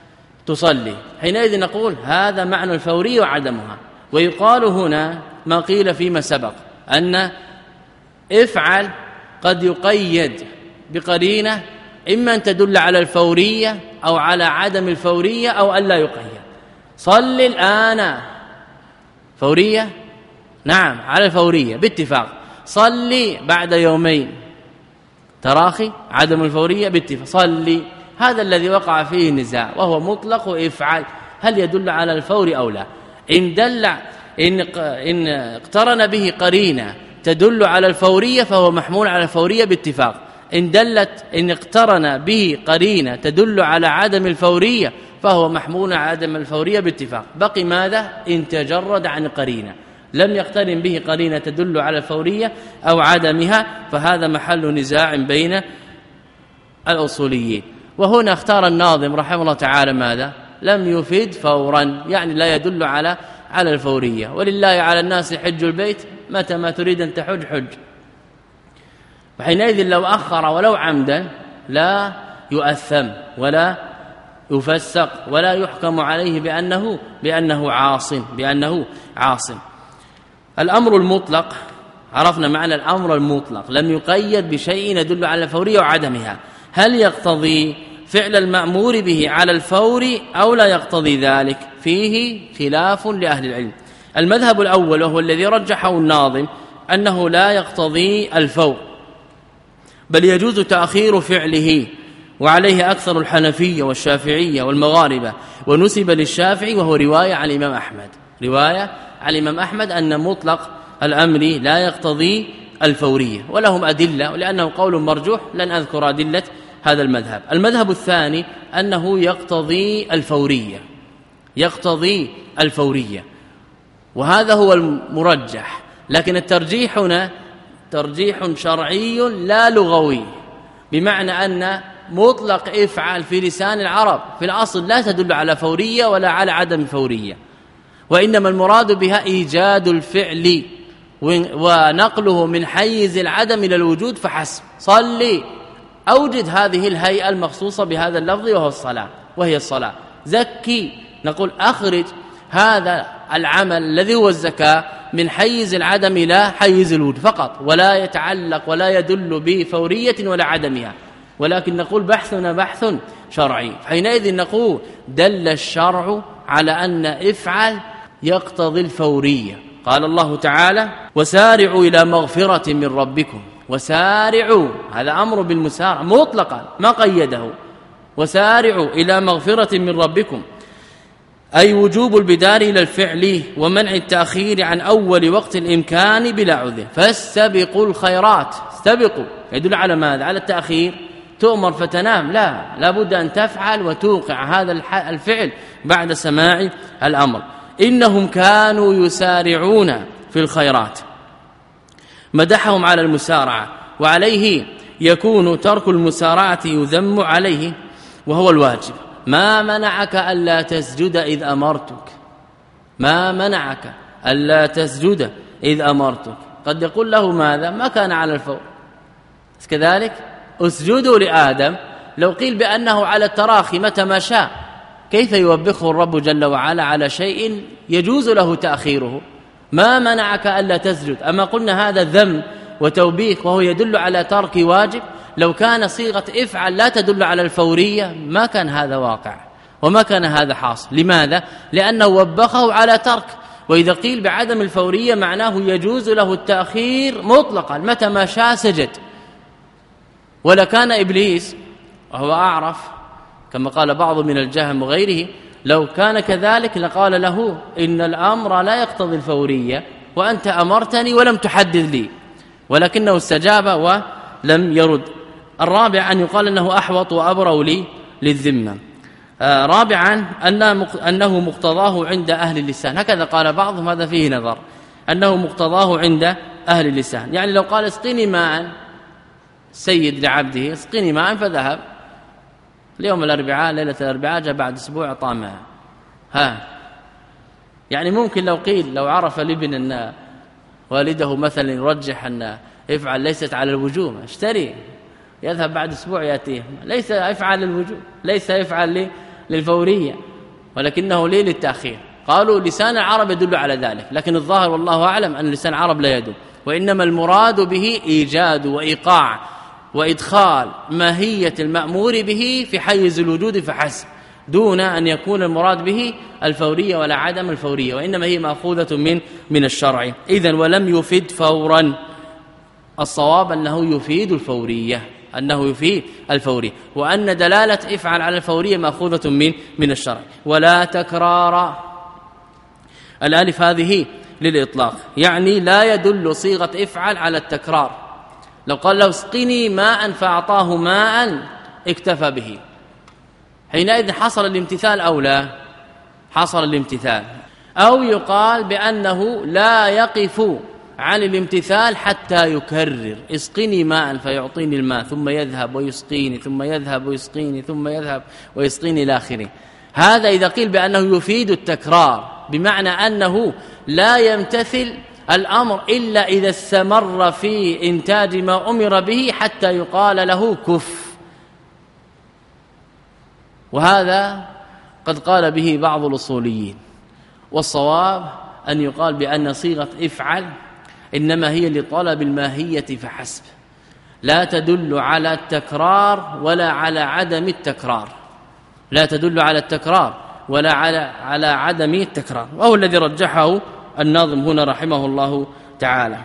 تصلي، حينئذ نقول هذا معنى الفورية وعدمها. ويقال هنا ما قيل فيما سبق أن افعل قد يقيد بقرينة إما أن تدل على الفورية أو على عدم الفورية أو ألا يقيد. صل الآن فورية، نعم على الفورية باتفاق. صلي بعد يومين تراخي، عدم الفورية باتفاق. صلي، هذا الذي وقع فيه النزاع، وهو مطلق افعل هل يدل على الفور أو لا. إن دل إن إن اقترن به قرينة تدل على الفورية فهو محمول على الفورية باتفاق. إن دلت إن اقترن به قرينة تدل على عدم الفورية فهو محمول على عدم الفورية باتفاق. بقي ماذا؟ إن تجرد عن قرينة، لم يقترن به قرينة تدل على الفورية أو عدمها، فهذا محل نزاع بين الأصوليين. وهنا اختار الناظم رحمه الله تعالى ماذا؟ لم يفيد فورا، يعني لا يدل على على الفورية. ولله على الناس حج البيت متى ما تريد أن تحج حج، وحينئذ لو أخر ولو عمدا لا يؤثم ولا يفسق ولا يحكم عليه بأنه بأنه عاص بأنه عاص. الأمر المطلق، عرفنا معنى الأمر المطلق، لم يقيد بشيء يدل على الفورية وعدمها. هل يقتضي فعل المأمور به على الفور أو لا يقتضي ذلك؟ فيه خلاف لأهل العلم. المذهب الأول وهو الذي رجحه الناظم أنه لا يقتضي الفور، بل يجوز تأخير فعله، وعليه أكثر الحنفية والشافعية والمغاربة، ونسب للشافعي وهو رواية عن الإمام أحمد رواية عن الإمام أحمد أن مطلق الأمر لا يقتضي الفورية، ولهم أدلة، ولأنه قول مرجوح لن أذكر أدلة هذا المذهب. المذهب الثاني أنه يقتضي الفورية يقتضي الفورية وهذا هو المرجح، لكن الترجيح هنا ترجيح شرعي لا لغوي، بمعنى أن مطلق افعل في لسان العرب في الأصل لا تدل على فورية ولا على عدم فورية، وإنما المراد بها إيجاد الفعل ونقله من حيز العدم إلى الوجود فحسب. صلي، أوجد هذه الهيئة المخصوصة بهذا اللفظ وهو الصلاة وهي الصلاة. زكي، نقول أخرج هذا العمل الذي هو الزكاة من حيز العدم إلى حيز الوجود فقط، ولا يتعلق ولا يدل بفورية ولا عدمها، ولكن نقول بحثنا بحث شرعي. حينئذ نقول دل الشرع على أن افعل يقتضي الفورية. قال الله تعالى وسارعوا إلى مغفرة من ربكم، وسارعوا هذا أمر بالمسارعة مطلقا ما قيده، وسارعوا إلى مغفرة من ربكم أي وجوب البدار إلى الفعل ومنع التأخير عن أول وقت الإمكان بلا عذر. فاستبقوا الخيرات، استبقوا يدل على ماذا؟ على التأخير. تؤمر فتنام؟ لا، لابد أن تفعل وتوقع هذا الفعل بعد سماع الأمر. إنهم كانوا يسارعون في الخيرات، مدحهم على المسارعة، وعليه يكون ترك المسارعة يذم عليه وهو الواجب. ما منعك ألا تسجد إذ أمرتك، ما منعك ألا تسجد إذ أمرتك. قد يقول له ماذا؟ ما كان على الفور، كذلك اسجدوا لآدم، لو قيل بأنه على التراخي متى ما شاء، كيف يوبخه الرب جل وعلا على شيء يجوز له تأخيره؟ ما منعك ألا تسجد، أما قلنا هذا ذم وتوبيخ وهو يدل على ترك واجب. لو كان صيغة افعل لا تدل على الفورية ما كان هذا واقع وما كان هذا حاصل. لماذا؟ لأنه وبخه على ترك، وإذا قيل بعدم الفورية معناه يجوز له التأخير مطلقا متى ما شاء سجد. ولكان إبليس وهو أعرف كما قال بعض من الجهم وغيره لو كان كذلك لقال له إن الأمر لا يقتضي الفورية وأنت أمرتني ولم تحدد لي، ولكنه استجاب ولم يرد. الرابع أن يقال أنه أحوط وأبرأ لي للذمة. آه رابعا أنه مقتضاه عند أهل اللسان، هكذا قال بعضهم، هذا فيه نظر، أنه مقتضاه عند أهل اللسان. يعني لو قال اسقني ماء سيد لعبده اسقني ماء فذهب، اليوم الأربعاء ليلة الأربعاء جاء بعد أسبوع طعمها، ها يعني ممكن لو قيل لو عرف الابن أن والده مثلا يرجح أن افعل ليست على الوجوب اشتري، يذهب بعد أسبوع يأتيه، ليس يفعل الوجوب، ليس يفعل للفورية ولكنه ليه للتأخير. قالوا لسان العرب يدل على ذلك، لكن الظاهر والله أعلم أن لسان العرب لا يدل، وإنما المراد به إيجاد وإيقاع وإدخال ماهية المأمور به في حيز الوجود فحسب، دون أن يكون المراد به الفورية ولا عدم الفورية، وإنما هي مأخوذة من من الشرع. إذن ولم يفيد فورا، الصواب أنه يفيد الفورية، أنه يفيد الفورية، وأن دلالة افعل على الفورية مأخوذة من من الشرع. ولا تكرار، الألف هذه للإطلاق، يعني لا يدل صيغة افعل على التكرار. لو قال له اسقني ماء فأعطاه ماء اكتفى به، حينئذ حصل الامتثال أو لا؟ حصل الامتثال. أو يقال بأنه لا يقف عن الامتثال حتى يكرر، اسقني ماء فيعطيني الماء ثم يذهب ويسقيني ثم يذهب ويسقيني ثم يذهب ويسقيني إلى آخره. هذا إذا قيل بأنه يفيد التكرار، بمعنى أنه لا يمتثل الأمر إلا إذا استمر في إنتاج ما أمر به حتى يقال له كف. وهذا قد قال به بعض الأصوليين، والصواب أن يقال بأن صيغة افعل إنما هي لطلب الماهية فحسب، لا تدل على التكرار ولا على عدم التكرار، لا تدل على التكرار ولا على على عدم التكرار، وهو الذي رجحه الناظم هنا رحمه الله تعالى.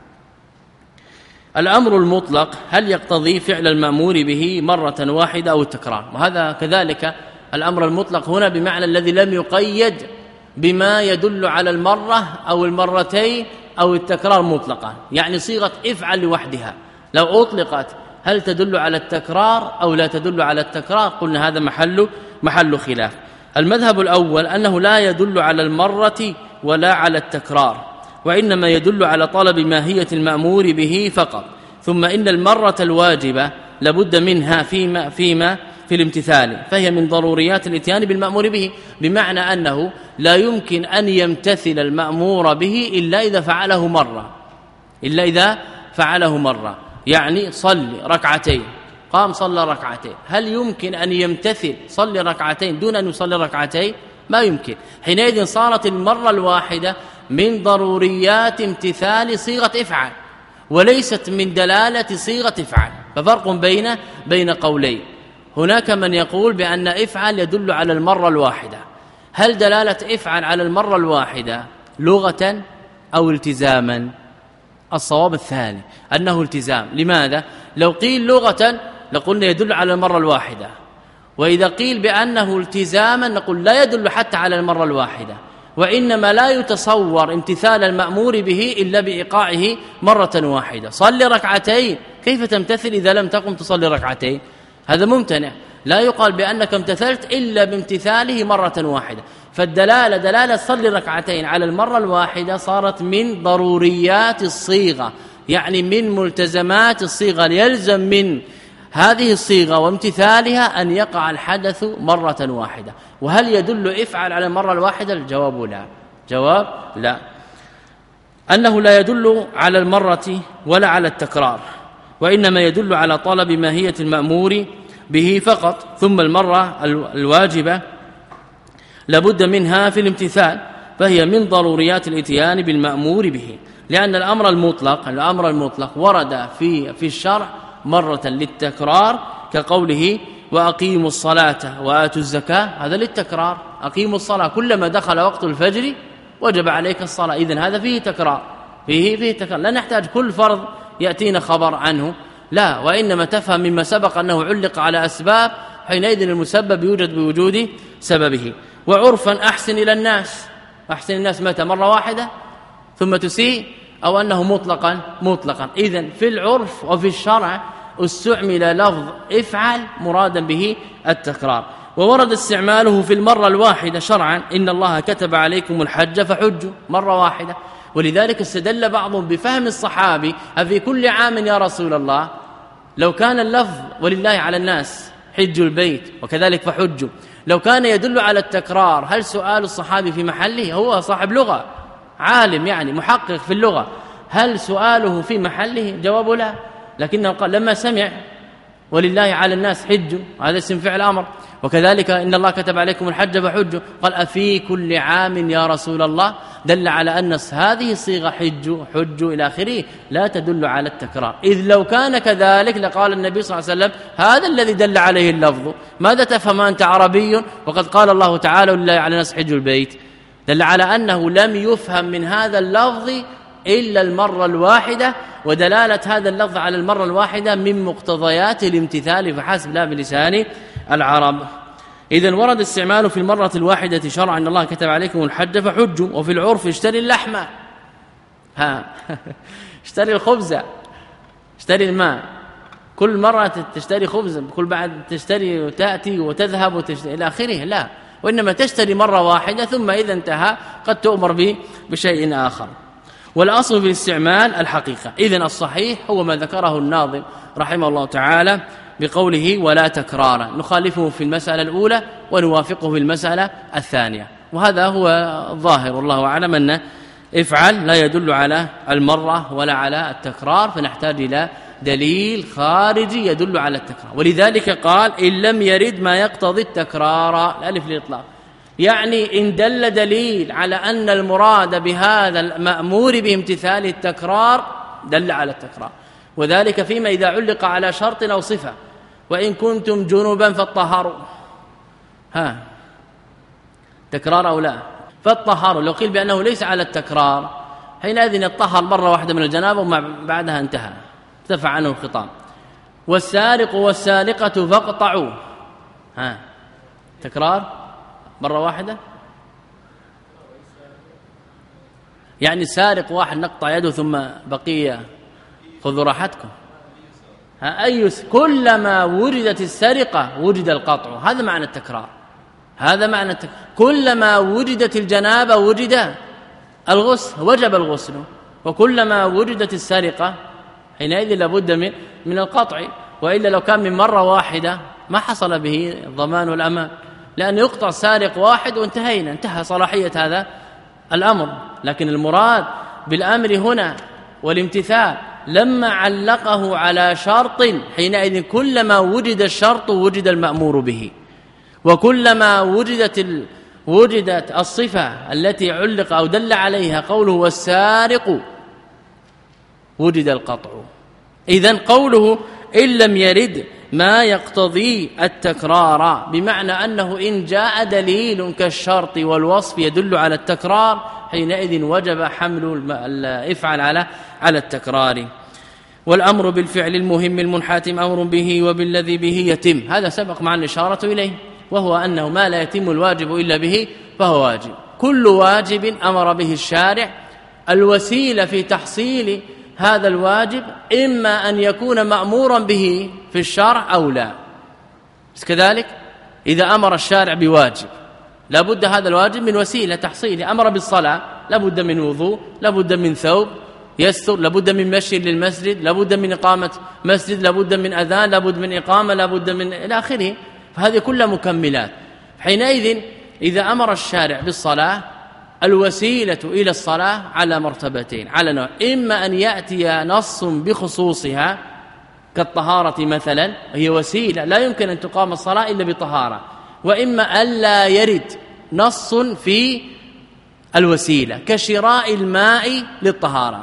الأمر المطلق هل يقتضي فعل المأمور به مرة واحدة أو التكرار؟ وهذا كذلك الأمر المطلق هنا بمعنى الذي لم يقيد بما يدل على المرة أو المرتين أو التكرار مطلقا، يعني صيغة افعل لوحدها لو أطلقت هل تدل على التكرار أو لا تدل على التكرار؟ قلنا هذا محل محل خلاف. المذهب الأول أنه لا يدل على المرة ولا على التكرار، وإنما يدل على طلب ماهية المأمور به فقط. ثم إن المرة الواجبة لابد منها فيما فيما في الامتثال، فهي من ضروريات الاتيان بالمأمور به، بمعنى أنه لا يمكن أن يمتثل المأمور به إلا إذا فعله مرة، إلا إذا فعله مرة. يعني صل ركعتين، قام صلى ركعتين، هل يمكن أن يمتثل صلي ركعتين دون أن يصلي ركعتين؟ ما يمكن. حينئذ صارت المرة الواحدة من ضروريات امتثال صيغة افعل، وليست من دلالة صيغة افعل، ففرق بين بين قولين. هناك من يقول بأن افعل يدل على المرة الواحدة، هل دلالة افعل على المرة الواحدة لغة أو التزاما؟ الصواب الثاني أنه التزام. لماذا؟ لو قيل لغة لقلنا يدل على المرة الواحدة، وإذا قيل بأنه التزاما نقول لا يدل حتى على المرة الواحدة، وإنما لا يتصور امتثال المأمور به إلا بإيقاعه مرة واحدة. صلي ركعتين، كيف تمتثل إذا لم تقم تصلي ركعتين؟ هذا ممتنع، لا يقال بأنك امتثلت إلا بامتثاله مرة واحدة. فالدلالة دلالة صلي ركعتين على المرة الواحدة صارت من ضروريات الصيغة، يعني من ملتزمات الصيغة، يلزم من هذه الصيغة وامتثالها أن يقع الحدث مرة واحدة. وهل يدل افعل على المرة الواحدة؟ الجواب لا، جواب لا، أنه لا يدل على المرة ولا على التكرار، وإنما يدل على طلب ماهية المأمور به فقط. ثم المرة الواجبة لابد منها في الامتثال، فهي من ضروريات الاتيان بالمأمور به، لأن الأمر المطلق الأمر المطلق ورد في في الشرع مرة للتكرار، كقوله وأقيموا الصلاة وآتوا الزكاة، هذا للتكرار، أقيموا الصلاة كلما دخل وقت الفجر وجب عليك الصلاة. إذن هذا فيه تكرار فيه فيه تكرار، لا نحتاج كل فرض يأتينا خبر عنه، لا، وإنما تفهم مما سبق أنه علق على أسباب، حينئذ المسبب يوجد بوجود سببه. وعرفا أحسن إلى الناس، أحسن الناس متى؟ مرة واحدة ثم تسيء، أو أنه مطلقا مطلقا. إذن في العرف وفي الشرع استعمل لفظ افعل مرادا به التكرار، وورد استعماله في المرة الواحدة شرعا، إن الله كتب عليكم الحج فحجوا، مرة واحدة. ولذلك استدل بعضهم بفهم الصحابي أفي كل عام يا رسول الله، لو كان اللفظ ولله على الناس حج البيت وكذلك فحجوا لو كان يدل على التكرار، هل سؤال الصحابي في محله؟ هو صاحب لغة عالم يعني محقق في اللغة، هل سؤاله في محله؟ جواب لا، لكنه قال لما سمع ولله على الناس حج، هذا اسم فعل أمر، وكذلك إن الله كتب عليكم الحج فحجوا، قال أفي كل عام يا رسول الله، دل على أن هذه صيغة حج حج إلى آخره لا تدل على التكرار. إذ لو كان كذلك لقال النبي صلى الله عليه وسلم هذا الذي دل عليه اللفظ. ماذا تفهم أنت عربي وقد قال الله تعالى ولله على الناس حج البيت؟ دل على أنه لم يفهم من هذا اللفظ إلا المرة الواحدة، ودلالة هذا اللفظ على المرة الواحدة من مقتضيات الامتثال فحسب لا بلسان العرب. إذن ورد استعماله في المرة الواحدة شرعا، إن الله كتب عليكم الحج فحجوا. وفي العرف اشتري اللحم، ها اشتري الخبز، اشتري الماء، كل مرة تشتري خبز، كل بعد تشتري وتأتي وتذهب وتشتري إلى آخره، لا، وإنما تشتري مرة واحدة ثم إذا انتهى قد تؤمر به بشيء آخر. والأصل في الاستعمال الحقيقة. إذن الصحيح هو ما ذكره الناظم رحمه الله تعالى بقوله ولا تكرارا، نخالفه في المسألة الأولى ونوافقه في المسألة الثانية، وهذا هو الظاهر والله أعلم أن افعل لا يدل على المرة ولا على التكرار، فنحتاج إلى دليل خارجي يدل على التكرار. ولذلك قال إن لم يرد ما يقتضي التكرار، الألف للإطلاق، يعني إن دل دليل على أن المراد بهذا المأمور بامتثال التكرار دل على التكرار، وذلك فيما إذا علق على شرط أو صفة. وإن كنتم جنبا فالطهاروا، ها تكرار أو لا؟ فالطهاروا لو قيل بأنه ليس على التكرار حينئذ يطهر مرة واحدة من الجنابة وبعدها انتهى ارتفع عنه الخطاب. والسارق والسارقة فاقطعوا، ها تكرار مرة واحدة، يعني سارق واحد نقطع يده ثم بقية خذوا راحتكم، ها أي كلما وجدت السرقة وجد القطع، هذا معنى التكرار، هذا معنى التكرار. كلما وجدت الجنابة وجد الغسل وجب الغسل، وكلما وجدت السرقة حينئذ لابد من من القطع، وإلا لو كان من مرة واحدة ما حصل به الضمان والأمان، لأن يقطع سارق واحد وانتهينا، انتهى صلاحية هذا الأمر. لكن المراد بالأمر هنا والامتثال لما علقه على شرط، حينئذ كلما وجد الشرط وجد المأمور به، وكلما وجدت ال... وجدت الصفة التي علق أو دل عليها قوله والسارق وجد القطع. إذن قوله إن لم يرد ما يقتضي التكرار، بمعنى أنه إن جاء دليل كالشرط والوصف يدل على التكرار حينئذ وجب حمل الافعل على على التكرار. والأمر بالفعل المهم المنحاتم أمر به وبالذي به يتم، هذا سبق مع الإشارة إليه، وهو أنه ما لا يتم الواجب إلا به فهو واجب. كل واجب أمر به الشارع، الوسيلة في تحصيل هذا الواجب إما أن يكون مأمورا به في الشرع أو لا. بس كذلك إذا أمر الشارع بواجب لابد هذا الواجب من وسيلة تحصيله، أمر بالصلاة لابد من وضوء، لابد من ثوب يستر، لابد من مشي للمسجد، لابد من إقامة مسجد، لابد من أذان، لابد من إقامة، لابد من إلى آخره، فهذه كلها مكملات. حينئذ إذا أمر الشارع بالصلاة الوسيلة إلى الصلاة على مرتبتين، على نوع، إما أن يأتي نص بخصوصها كالطهارة مثلا، هي وسيلة لا يمكن أن تقام الصلاة إلا بطهارة، وإما ألا يرد نص في الوسيلة كشراء الماء للطهارة.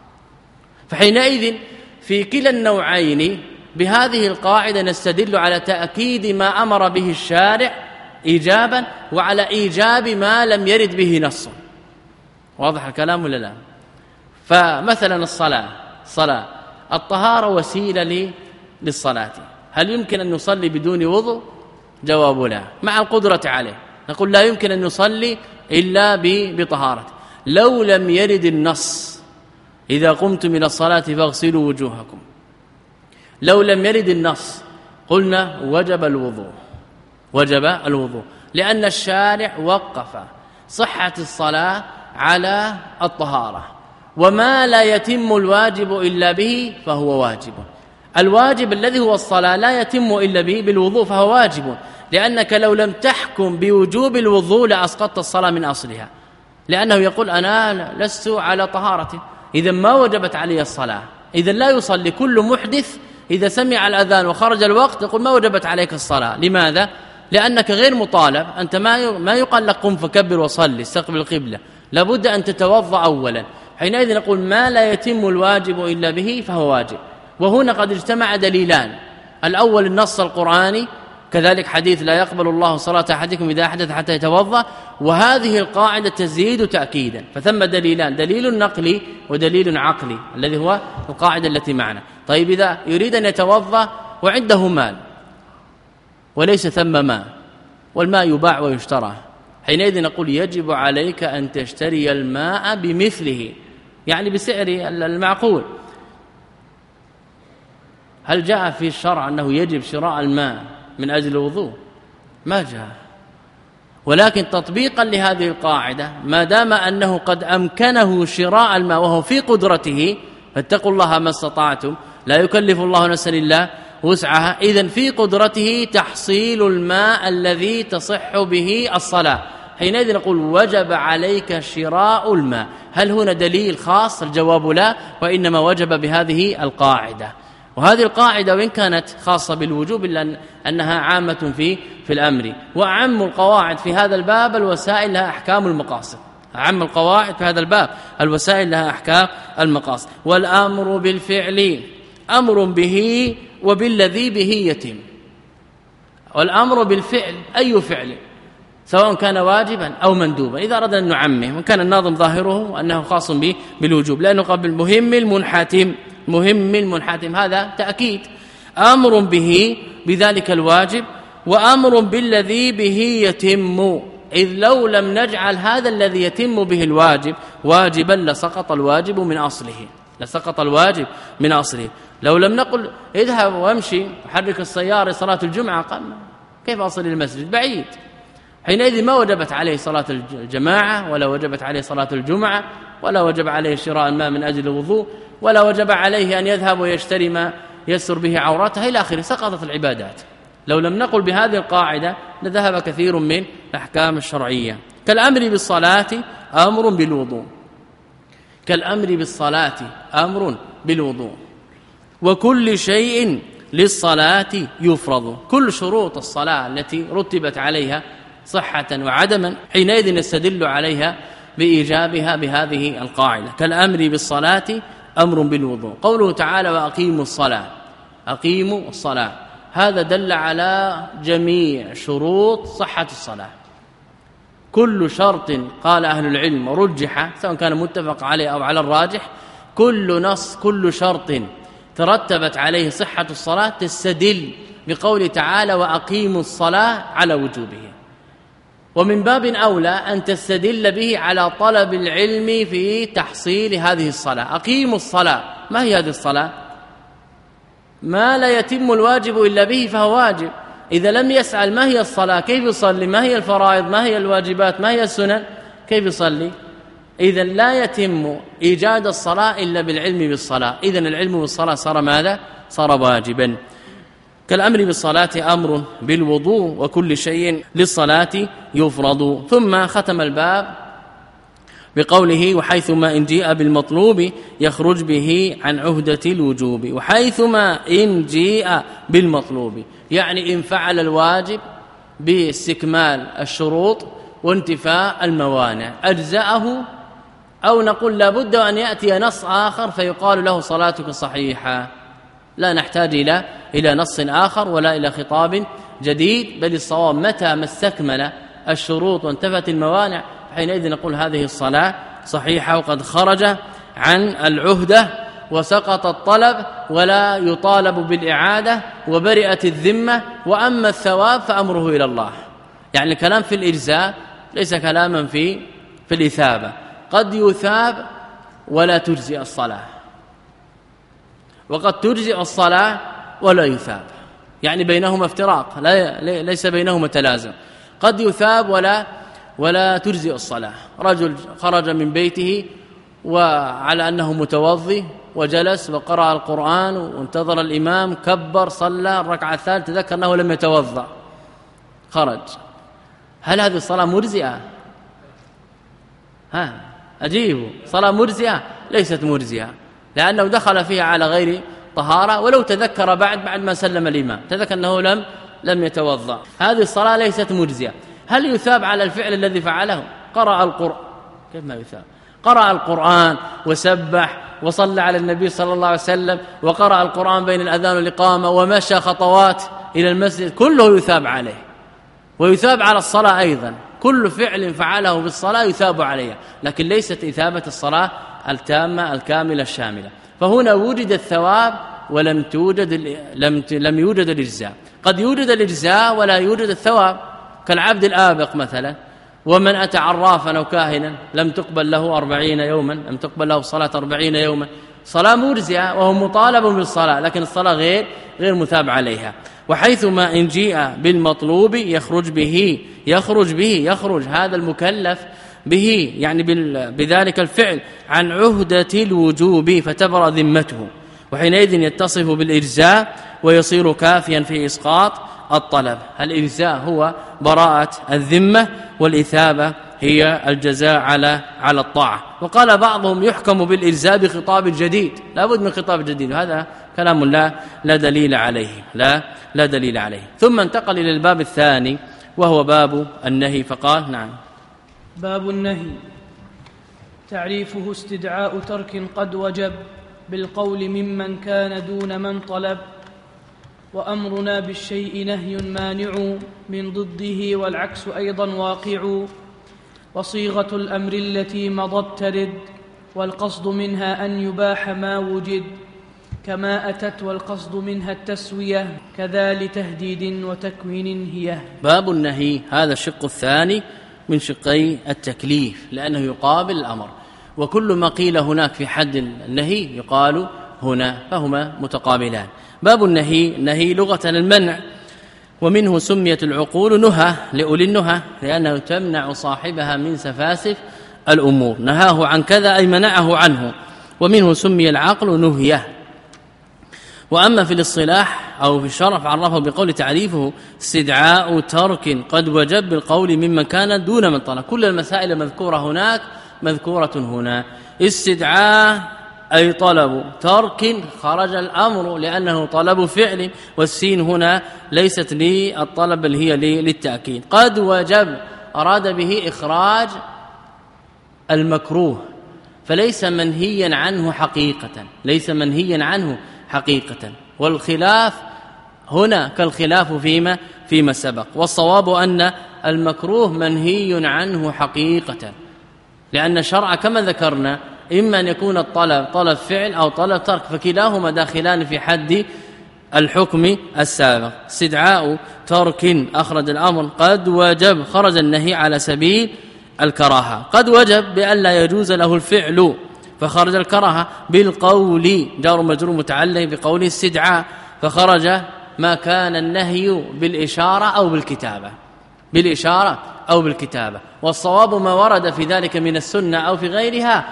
فحينئذ في كلا النوعين بهذه القاعدة نستدل على تأكيد ما أمر به الشارع إيجابا، وعلى إيجاب ما لم يرد به نص. واضح الكلام ولا لا؟ فمثلا الصلاة صلاة الطهارة وسيلة للصلاة، هل يمكن أن نصلي بدون وضوء؟ جواب لا، مع القدرة عليه نقول لا يمكن أن نصلي إلا بطهارة. لو لم يرد النص إذا قمتم من الصلاة فاغسلوا وجوهكم، لو لم يرد النص قلنا وجب الوضوء، وجب الوضوء، لأن الشارع وقف صحة الصلاة على الطهارة، وما لا يتم الواجب إلا به فهو واجب. الواجب الذي هو الصلاة لا يتم إلا به بالوضوء فهو واجب، لأنك لو لم تحكم بوجوب الوضوء لأسقطت الصلاة من أصلها، لأنه يقول أنا لست على طهارة، إذا ما وجبت علي الصلاة. إذا لا يصلي كل محدث إذا سمع الأذان وخرج الوقت يقول ما وجبت عليك الصلاة. لماذا؟ لأنك غير مطالب، أنت ما ما يقال لك قم فكبر وصلي استقبل القبلة، لابد أن تتوضأ أولا. حينئذ نقول ما لا يتم الواجب إلا به فهو واجب. وهنا قد اجتمع دليلان، الأول النص القرآني، كذلك حديث لا يقبل الله صلاة أحدكم إذا أحدث حتى يتوضأ، وهذه القاعدة تزيد تأكيدا. فثم دليلان، دليل نقلي ودليل عقلي الذي هو القاعدة التي معنا. طيب إذا يريد أن يتوضأ وعنده مال وليس ثم ماء والماء يباع ويشترى، حينئذ نقول يجب عليك أن تشتري الماء بمثله، يعني بسعر المعقول. هل جاء في الشرع أنه يجب شراء الماء من أجل الوضوء؟ ما جاء، ولكن تطبيقا لهذه القاعدة ما دام أنه قد أمكنه شراء الماء وهو في قدرته، فاتقوا الله ما استطعتم، لا يكلف الله نفسا إلا وسعها، إذن في قدرته تحصيل الماء الذي تصح به الصلاة، حينئذ نقول وجب عليك شراء الماء. هل هنا دليل خاص؟ الجواب لا، وإنما وجب بهذه القاعدة. وهذه القاعدة وإن كانت خاصة بالوجوب إلا أنها عامة في في الأمر. وأعم القواعد في هذا الباب الوسائل لها أحكام المقاصد، أعم القواعد في هذا الباب الوسائل لها أحكام المقاصد. والأمر بالفعل أمر به وبالذي به يتم. والأمر بالفعل أي فعل سواء كان واجبا أو مندوبا، إذا أردنا أن نعمه، وكان الناظم ظاهره أنه خاص به بالوجوب، لأنه قبل مهم المنحتم، مهم المنحتم هذا تأكيد. أمر به بذلك الواجب وأمر بالذي به يتم، إذ لو لم نجعل هذا الذي يتم به الواجب واجبا لسقط الواجب من أصله، لسقط الواجب من أصله. لو لم نقل اذهب وامشي وحرك السيارة صلاة الجمعة، قال كيف أصل المسجد؟ بعيد، حينئذ ما وجبت عليه صلاة الجماعة، ولا وجبت عليه صلاة الجمعة، ولا وجب عليه شراء الماء من أجل الوضوء، ولا وجب عليه أن يذهب ويشتري ما يسر به عورته إلى آخره، سقطت العبادات. لو لم نقل بهذه القاعدة لذهب كثير من الأحكام الشرعية. كالأمر بالصلاة أمر بالوضوء، كالأمر بالصلاة أمر بالوضوء، وكل شيء للصلاة يفرض. كل شروط الصلاة التي رتبت عليها صحة وعدما حينئذ نستدل عليها بإيجابها بهذه القاعدة. كالأمر بالصلاة أمر بالوضوء. قوله تعالى وأقيموا الصلاة، أقيموا الصلاة، هذا دل على جميع شروط صحة الصلاة. كل شرط قال أهل العلم ورجح سواء كان متفق عليه أو على الراجح، كل نص كل شرط ترتبت عليه صحة الصلاة تستدل بقول تعالى وأقيموا الصلاة على وجوبه. ومن باب أولى أن تستدل به على طلب العلم في تحصيل هذه الصلاة. أقيموا الصلاة، ما هي هذه الصلاة؟ ما لا يتم الواجب إلا به فهو واجب. إذا لم يسأل ما هي الصلاة كيف يصلي، ما هي الفرائض، ما هي الواجبات، ما هي السنن، كيف يصلي؟ إذا لا يتم إيجاد الصلاة إلا بالعلم بالصلاة. إذا العلم بالصلاة صار ماذا؟ صار واجبا. كالأمر بالصلاة أمر بالوضوء وكل شيء للصلاة يفرض. ثم ختم الباب بقوله وحيثما إن جيء بالمطلوب يخرج به عن عهدة الوجوب. وحيثما إن جيء بالمطلوب يعني إن فعل الواجب باستكمال الشروط وانتفاء الموانع أجزأه، أو نقول لابد أن يأتي نص آخر فيقال له صلاتك صحيحة، لا نحتاج إلى إلى نص آخر ولا إلى خطاب جديد، بل الصواب متى ما استكمل الشروط وانتفت الموانع حينئذ نقول هذه الصلاة صحيحة وقد خرج عن العهدة وسقط الطلب ولا يطالب بالإعادة وبرئت الذمة. وأما الثواب فأمره إلى الله. يعني الكلام في الإجزاء ليس كلاما في في الإثابة. قد يثاب ولا تجزئ الصلاة، وقد تجزئ الصلاة ولا يثاب، يعني بينهما افتراق، لا ليس بينهما تلازم. قد يثاب ولا ولا تجزئ الصلاة. رجل خرج من بيته وعلى أنه متوضي وجلس وقرأ القرآن وانتظر الإمام، كبر صلى الركعة الثالثة، تذكر أنه لم يتوضأ، خرج. هل هذه الصلاة مرزئة؟ ها أجيبوا، صلاة مرزئة؟ ليست مرزئة، لأنه دخل فيها على غير طهارة، ولو تذكر بعد بعد ما سلم الإمام تذكر أنه لم لم يتوضأ. هذه الصلاة ليست مرزئة. هل يثاب على الفعل الذي فعله؟ قرأ القرآن، كيف ما يثاب؟ قرأ القرآن وسبح وصلى على النبي صلى الله عليه وسلم وقرأ القرآن بين الأذان والإقامة ومشى خطوات إلى المسجد، كله يثاب عليه، ويثاب على الصلاة أيضا. كل فعل فعله بالصلاة يثاب عليها، لكن ليست إثابة الصلاة التامة الكاملة الشاملة. فهنا وجد الثواب ولم توجد لم لم يوجد الإجزاء. قد يوجد الإجزاء ولا يوجد الثواب، كالعبد الآبق مثلا. ومن أتى عرافا أو كاهنا لم تقبل له أربعين يوما، لم تقبل له صلاة أربعين يوما، صلاة مرزئة وهو مطالب بالصلاة، لكن الصلاة غير غير مثاب عليها. وحيثما إن جيء بالمطلوب يخرج به يخرج به يخرج هذا المكلف به، يعني بذلك الفعل، عن عهدة الوجوب فتبرأ ذمته، وحينئذ يتصف بالإجزاء ويصير كافيا في إسقاط الطلب. الإجزاء هو براءة الذمة، والإثابة هي الجزاء على على الطاعة. وقال بعضهم يحكم بالإجزاء بخطاب جديد، لا بد من خطاب جديد، وهذا كلام لا لا دليل عليه، لا لا دليل عليه. ثم انتقل إلى الباب الثاني وهو باب النهي، فقال: نعم. باب النهي. تعريفه استدعاء ترك قد وجب بالقول ممن كان دون من طلب، وأمرنا بالشيء نهي مانع من ضده والعكس أيضا واقع، وصيغة الأمر التي مضت ترد، والقصد منها أن يباح ما وجد، كما أتت والقصد منها التسوية، كذا لتهديد وتكوين هي. باب النهي هذا الشق الثاني من شقي التكليف، لأنه يقابل الأمر، وكل ما قيل هناك في حد النهي يقال هنا، فهما متقابلان. باب النهي، نهي لغة المنع، ومنه سميت العقول نهى لأولي النهى، لأنه تمنع صاحبها من سفاسف الأمور. نهاه عن كذا أي منعه عنه، ومنه سمي العقل نهيه. وأما في الاصطلاح أو في الشرع فعرفه بقول تعريفه استدعاء ترك قد وجب بالقول ممن كان دون من طلب. كل المسائل المذكورة هناك مذكورة هنا. استدعاء أي طلب، ترك خرج الأمر لأنه طلب فعل، والسين هنا ليست للطلب بل هي للتأكيد. قد وجب أراد به إخراج المكروه، فليس منهيا عنه حقيقة، ليس منهيا عنه حقيقة. والخلاف هنا كالخلاف فيما فيما سبق، والصواب أن المكروه منهي عنه حقيقة، لأن الشرع كما ذكرنا إما أن يكون الطلب طلب فعل أو طلب ترك، فكلاهما داخلان في حد الحكم السابق. استدعاء ترك أخرج الأمر، قد وجب خرج النهي على سبيل الكراهة. قد وجب بأن لا يجوز له الفعل فخرج الكراهة، بالقول جار مجرور متعلق بقوله استدعاء، فخرج ما كان النهي بالإشارة أو بالكتابة، بالإشارة أو بالكتابة. والصواب ما ورد في ذلك من السنة أو في غيرها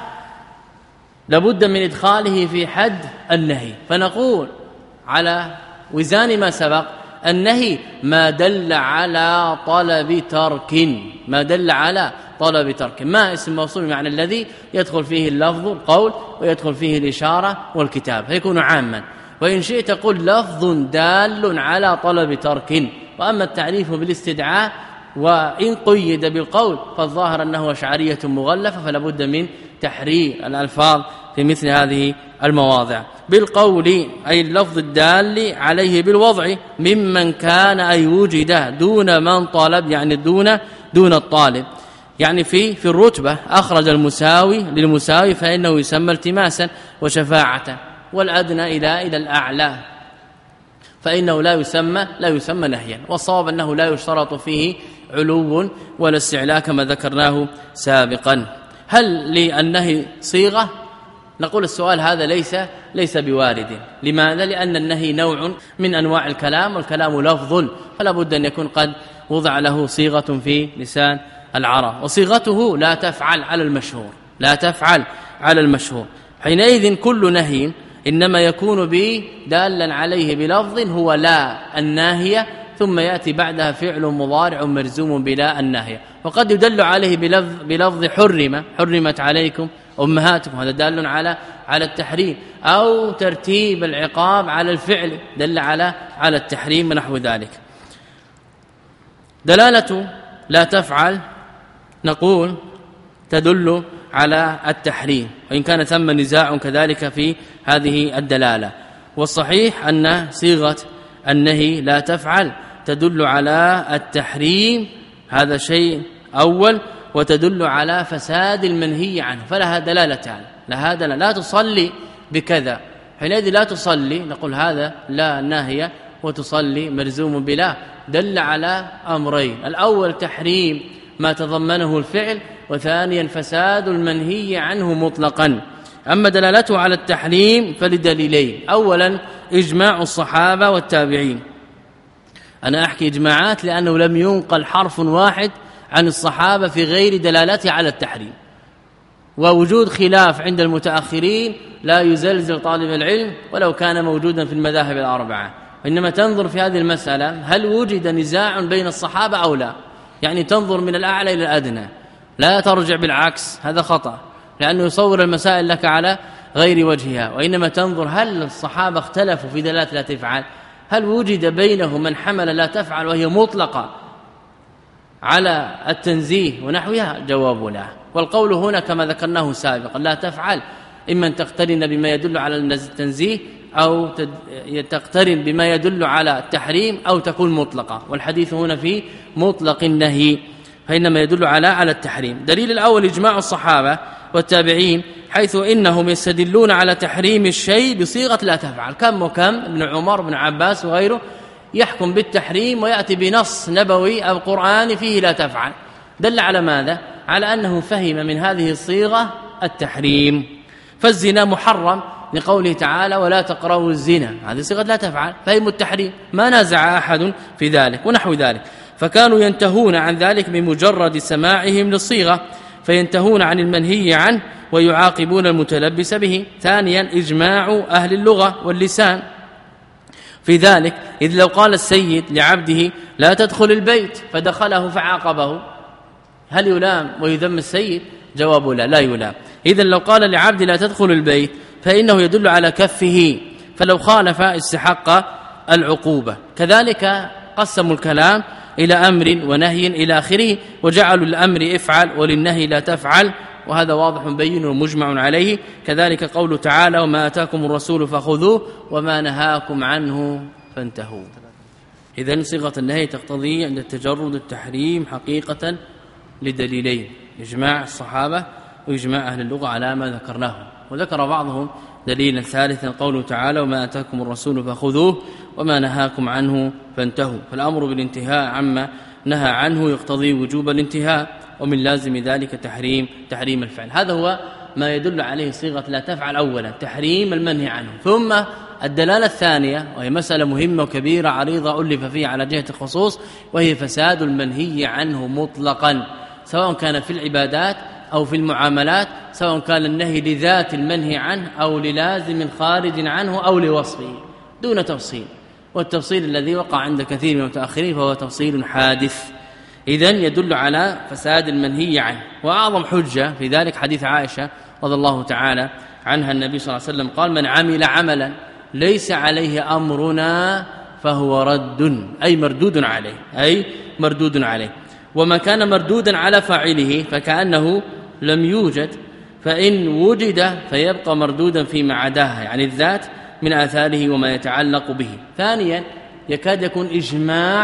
لابد من إدخاله في حد النهي. فنقول على وزان ما سبق النهي ما دل على طلب ترك، ما دل على طلب ترك، ما اسم موصول بمعنى الذي يدخل فيه اللفظ القول ويدخل فيه الإشارة والكتاب، فيكون عاما. وإن شئت قل لفظ دال على طلب ترك. وأما التعريف بالاستدعاء وإن قيد بالقول فالظاهر أنه أشعرية مغلفة، فلا بد من تحرير الألفاظ في مثل هذه المواضع. بالقول أي اللفظ الدال عليه بالوضع، ممن كان أي وجد دون من طلب، يعني دون دون الطالب. يعني في في الرتبة أخرج المساوي للمساوي فإنه يسمى التماسا وشفاعة، والأدنى إلى إلى الأعلى فإنه لا يسمى لا يسمى نهيا. والصواب أنه لا يشترط فيه علو ولا استعلاء كما ذكرناه سابقا. هل للنهي صيغة؟ نقول السؤال هذا ليس ليس بوارد. لماذا؟ لأن النهي نوع من أنواع الكلام، والكلام لفظ، فلا بد أن يكون قد وضع له صيغة في لسان العرب، وصيغته لا تفعل على المشهور لا تفعل على المشهور. حينئذ كل نهي إنما يكون به دالا عليه بلفظ هو لا الناهية، ثم يأتي بعدها فعل مضارع مرزوم بلا الناهية. وقد يدل عليه بلفظ, بلفظ حرم حرمت عليكم أمهاتكم، هذا دال على على التحريم، أو ترتيب العقاب على الفعل دل على على التحريم ونحو ذلك. دلالة لا تفعل نقول تدل على التحريم، وإن كان ثم نزاع كذلك في هذه الدلالة. والصحيح أن صيغة النهي لا تفعل تدل على التحريم، هذا شيء أول، وتدل على فساد المنهي عنه، فلها دلالتان. لها دلالة لا تصلي بكذا، حينئذ لا تصلي نقول هذا لا ناهية، وتصلي مرزوم بلا، دل على أمرين: الأول تحريم ما تضمنه الفعل، وثانيا فساد المنهي عنه مطلقا. أما دلالته على التحريم فلدليلين: أولا إجماع الصحابة والتابعين. أنا أحكي إجماعات لأنه لم ينقل حرف واحد عن الصحابة في غير دلالته على التحريم، ووجود خلاف عند المتأخرين لا يزلزل طالب العلم ولو كان موجودا في المذاهب الأربعة، وإنما تنظر في هذه المسألة هل وجد نزاع بين الصحابة أو لا، يعني تنظر من الأعلى إلى الأدنى، لا ترجع بالعكس، هذا خطأ لأنه يصور المسائل لك على غير وجهها، وإنما تنظر هل الصحابة اختلفوا في دلالة لا تفعل، هل وجد بينهم من حمل لا تفعل وهي مطلقة على التنزيه ونحوها؟ جواب لا. والقول هنا كما ذكرناه سابقا لا تفعل إما أن تقترن بما يدل على التنزيه أو تقترن بما يدل على التحريم أو تكون مطلقة، والحديث هنا في مطلق النهي فإنما يدل على على التحريم. دليل الأول إجماع الصحابة والتابعين، حيث إنهم يستدلون على تحريم الشيء بصيغة لا تفعل. كم وكم ابن عمر بن عباس وغيره يحكم بالتحريم ويأتي بنص نبوي أو قرآني فيه لا تفعل، دل على ماذا؟ على أنه فهم من هذه الصيغة التحريم. فالزنا محرم لقوله تعالى ولا تقربوا الزنا، هذه صيغة لا تفعل، فهم التحريم، ما نازع أحد في ذلك ونحو ذلك. فكانوا ينتهون عن ذلك بمجرد سماعهم للصيغة، فينتهون عن المنهي عنه ويعاقبون المتلبس به. ثانيا إجماع أهل اللغة واللسان في ذلك، إذ لو قال السيد لعبده لا تدخل البيت فدخله فعاقبه، هل يلام ويذم السيد؟ جواب لا، لا يلام. إذن لو قال لعبد لا تدخل البيت فإنه يدل على كفه، فلو خالف استحق العقوبة. كذلك قسموا الكلام إلى أمر ونهي إلى آخره، وجعلوا الأمر افعل وللنهي لا تفعل، وهذا واضح بين ومجمع عليه. كذلك قوله تعالى وما آتاكم الرسول فخذوه وما نهاكم عنه فانتهوا. إذن صيغة النهي تقتضي عند التجرد التحريم حقيقة لدليلين: إجماع الصحابة وإجماع أهل اللغة على ما ذكرناه. وذكر بعضهم دليلا ثالثا قوله تعالى وما آتاكم الرسول فخذوه وما نهاكم عنه فانتهوا. فالأمر بالانتهاء عما نهى عنه يقتضي وجوب الانتهاء، ومن لازم ذلك تحريم تحريم الفعل. هذا هو ما يدل عليه صيغة لا تفعل، أولا تحريم المنهي عنه. ثم الدلالة الثانية وهي مسألة مهمة وكبيرة عريضة ألف فيها على جهة الخصوص، وهي فساد المنهي عنه مطلقا، سواء كان في العبادات أو في المعاملات، سواء كان النهي لذات المنهي عنه أو للازم خارج عنه أو لوصفه دون تفصيل. والتفصيل الذي وقع عند كثير من المتأخرين فهو تفصيل حادث. إذن يدل على فساد المنهي عنه. وأعظم حجة في ذلك حديث عائشة رضي الله تعالى عنها، النبي صلى الله عليه وسلم قال من عمل عملا ليس عليه أمرنا فهو رد، أي مردود عليه، أي مردود عليه. وما كان مردودا على فاعله فكأنه لم يوجد، فإن وجد فيبقى مردودا فيما عداها، يعني الذات من آثاره وما يتعلق به. ثانيا يكاد يكون إجماع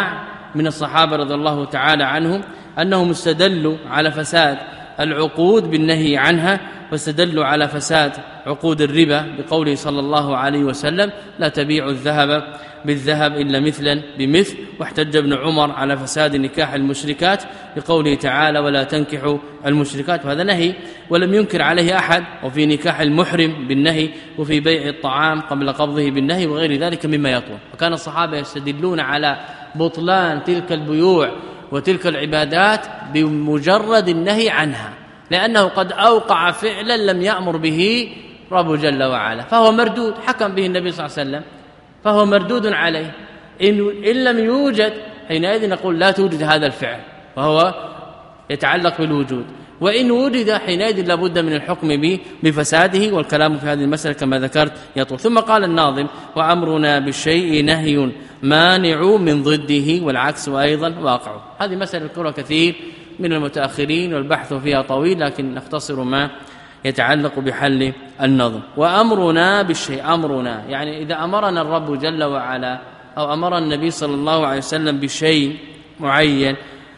من الصحابة رضي الله تعالى عنهم أنهم استدلوا على فساد العقود بالنهي عنها، واستدلوا على فساد عقود الربا بقوله صلى الله عليه وسلم لا تبيع الذهب بالذهب إلا مثلا بمثل، واحتج ابن عمر على فساد نكاح المشركات بقوله تعالى ولا تنكحوا المشركات، وهذا نهي ولم ينكر عليه أحد، وفي نكاح المحرم بالنهي، وفي بيع الطعام قبل قبضه بالنهي، وغير ذلك مما يطول. وكان الصحابة يستدلون على بطلان تلك البيوع وتلك العبادات بمجرد النهي عنها، لأنه قد أوقع فعلا لم يأمر به رب جل وعلا، فهو مردود، حكم به النبي صلى الله عليه وسلم فهو مردود عليه. إن, إن لم يوجد حينئذ نقول لا توجد هذا الفعل، وهو يتعلق بالوجود، وإن وجد حينئذ لابد من الحكم به بفساده، والكلام في هذه المسألة كما ذكرت يطول. ثم قال الناظم وأمرنا بالشيء نهي مانع من ضده والعكس أيضا واقع. هذه مسألة ذكرها كثير من المتأخرين والبحث فيها طويل، لكن نختصر ما يتعلق بحل النظم. وأمرنا بالشيء، أمرنا يعني إذا أمرنا الرب جل وعلا أو أمر النبي صلى الله عليه وسلم بشيء معين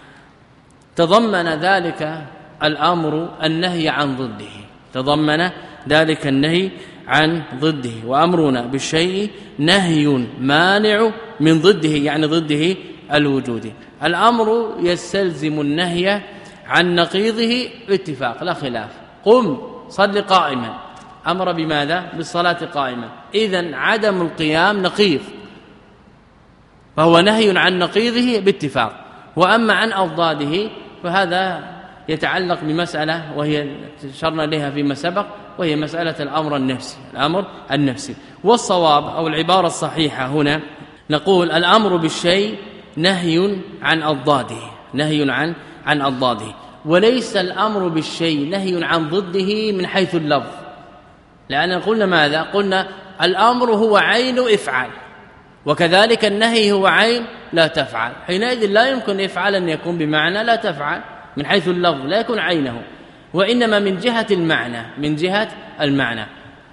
تضمن ذلك الأمر النهي عن ضده، تضمن ذلك النهي عن ضده. وأمرنا بالشيء نهي مانع من ضده، يعني ضده الوجود. الأمر يستلزم النهي عن نقيضه باتفاق لا خلاف. قم صل قائما، أمر بماذا؟ بالصلاة قائما، إذن عدم القيام نقيض، فهو نهي عن نقيضه باتفاق. وأما عن أضداده فهذا يتعلق بمسألة وهي شرنا لها فيما سبق، وهي مسألة الأمر النفسي، الأمر النفسي. والصواب أو العبارة الصحيحة هنا نقول الأمر بالشيء نهي عن أضداده، نهي عن عن أضداده، وليس الأمر بالشيء نهي عن ضده من حيث اللفظ. لأن قلنا ماذا؟ قلنا الأمر هو عين افعل، وكذلك النهي هو عين لا تفعل. حينئذ لا يمكن افعل أن يكون بمعنى لا تفعل من حيث اللفظ، لا يكون عينه، وإنما من جهة المعنى، من جهة المعنى.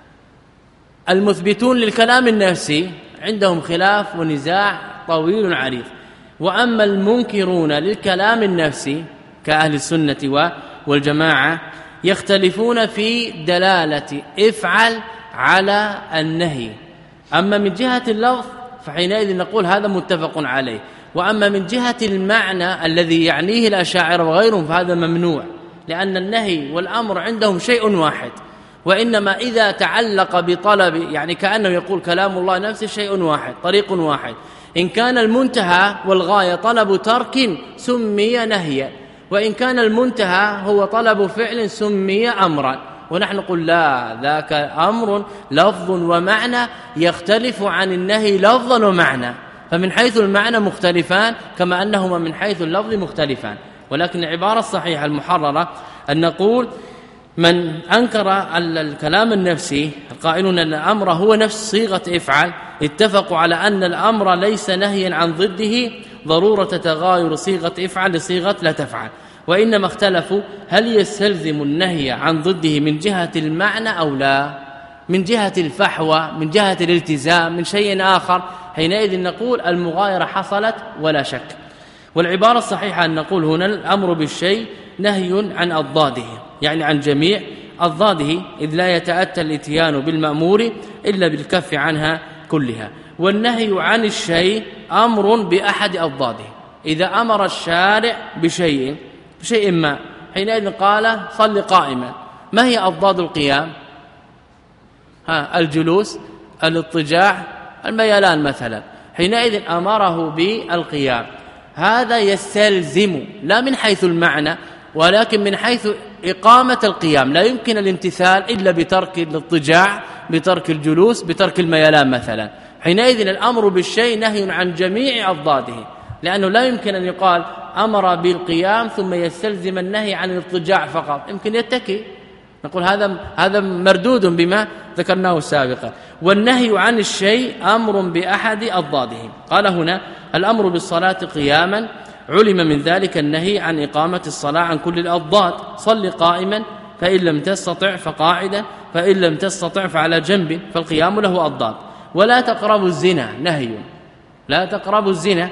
المثبتون للكلام النفسي عندهم خلاف ونزاع طويل عريض، وأما المنكرون للكلام النفسي كأهل السنة والجماعة يختلفون في دلالة افعل على النهي. أما من جهة اللفظ فحينئذ نقول هذا متفق عليه، وأما من جهة المعنى الذي يعنيه الأشاعرة وغيرهم فهذا ممنوع، لأن النهي والأمر عندهم شيء واحد، وإنما إذا تعلق بطلب يعني كأنه يقول كلام الله نفسه شيء واحد، طريق واحد. إن كان المنتهى والغاية طلب ترك سمي نهيا، وإن كان المنتهى هو طلب فعل سمي أمرا. ونحن نقول لا، ذاك أمر لفظ ومعنى يختلف عن النهي لفظا ومعنى، فمن حيث المعنى مختلفان كما أنهما من حيث اللفظ مختلفان. ولكن العبارة الصحيحة المحررة أن نقول من أنكر الكلام النفسي القائلون أن الأمر هو نفس صيغة افعل اتفقوا على أن الأمر ليس نهيا عن ضده ضرورة تغاير صيغة افعل لصيغة لا تفعل، وإنما اختلفوا هل يستلزم النهي عن ضده من جهة المعنى أو لا، من جهة الفحوى، من جهة الالتزام، من شيء آخر. حينئذ نقول المغايرة حصلت ولا شك. والعبارة الصحيحة أن نقول هنا الأمر بالشيء نهي عن أضداده، يعني عن جميع أضداده، إذ لا يتأتى الاتيان بالمأمور إلا بالكف عنها كلها. والنهي عن الشيء أمر بأحد أضداده. إذا أمر الشارع بشيء بشيء ما حينئذ قال صل قائما، ما هي أضداد القيام؟ ها الجلوس، الاضطجاع، الميلان مثلا. حينئذ أمره بالقيام، هذا يستلزم لا من حيث المعنى ولكن من حيث إقامة القيام. لا يمكن الامتثال إلا بترك الاضطجاع، بترك الجلوس، بترك الميلان مثلا. حينئذ الأمر بالشيء نهي عن جميع أضداده، لأنه لا يمكن أن يقال أمر بالقيام ثم يستلزم النهي عن الاضطجاع فقط، يمكن يتكي، نقول هذا هذا مردود بما ذكرناه سابقا. والنهي عن الشيء أمر بأحد أضداده. قال هنا الأمر بالصلاة قياما علم من ذلك النهي عن إقامة الصلاة عن كل الأضداد، صل قائما فإن لم تستطع فقاعدا فإن لم تستطع فعلى جنب، فالقيام له أضداد. ولا تقربوا الزنا نهي، لا تقربوا الزنا،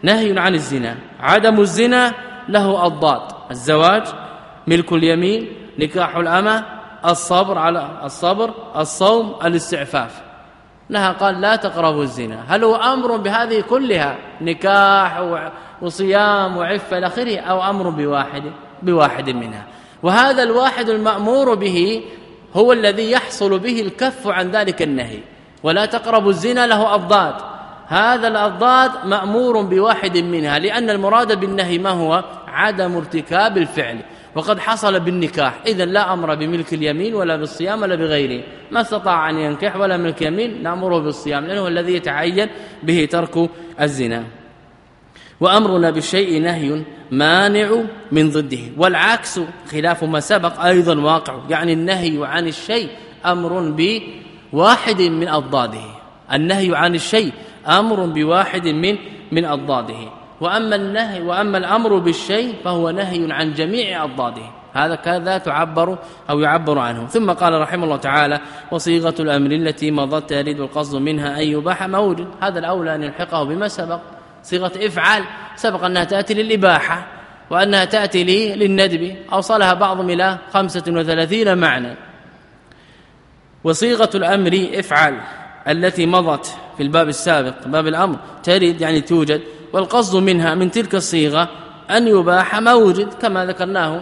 نهي عن الزنا. عدم الزنا له أضداد: الزواج، ملك اليمين، نكاح الأمة، الصبر على الصبر، الصوم، الاستعفاف. نهى قال لا تقربوا الزنا. هل هو أمر بهذه كلها، نكاح وصيام وعفة إلى آخره، أو أمر بواحد بواحد منها؟ وهذا الواحد المأمور به هو الذي يحصل به الكف عن ذلك النهي. ولا تقربوا الزنا له أضداد، هذا الأضداد مأمور بواحد منها، لأن المراد بالنهي ما هو؟ عدم ارتكاب الفعل، وقد حصل بالنكاح. إذن لا أمر بملك اليمين ولا بالصيام ولا بغيره. ما استطاع أن ينكح ولا ملك يمين نأمره بالصيام، لأنه الذي يتعين به ترك الزنا. وأمرنا بالشيء نهي مانع من ضده، والعكس خلاف ما سبق أيضا واقع. يعني النهي عن الشيء أمر بواحد من أضداده، النهي عن الشيء أمر بواحد من من أضداده. وأما النهي وأما الأمر بالشيء فهو نهي عن جميع أضداده. هذا كذا تعبر أو يعبر عنه. ثم قال رحمه الله تعالى: وصيغة الأمر التي مضت تريد القصد منها أن يباح موجود. هذا الأولى أن يلحقه بما سبق. صيغة افعل سبق أنها تأتي للإباحة وأنها تأتي للندب، أوصلها بعضهم إلى خمسة وثلاثين معنى. وصيغة الأمر افعل التي مضت في الباب السابق باب الأمر تريد يعني توجد، والقصد منها من تلك الصيغة أن يباح موجد كما ذكرناه.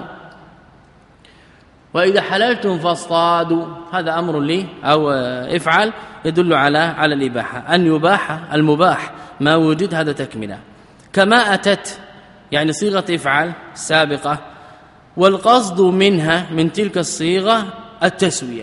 وإذا حللتم فاصطادوا، هذا أمر لي أو افعل يدل على على الإباحة. أن يباح المباح ما وجد، هذا تكملة. كما أتت يعني صيغة افعل سابقة، والقصد منها من تلك الصيغة التسوية.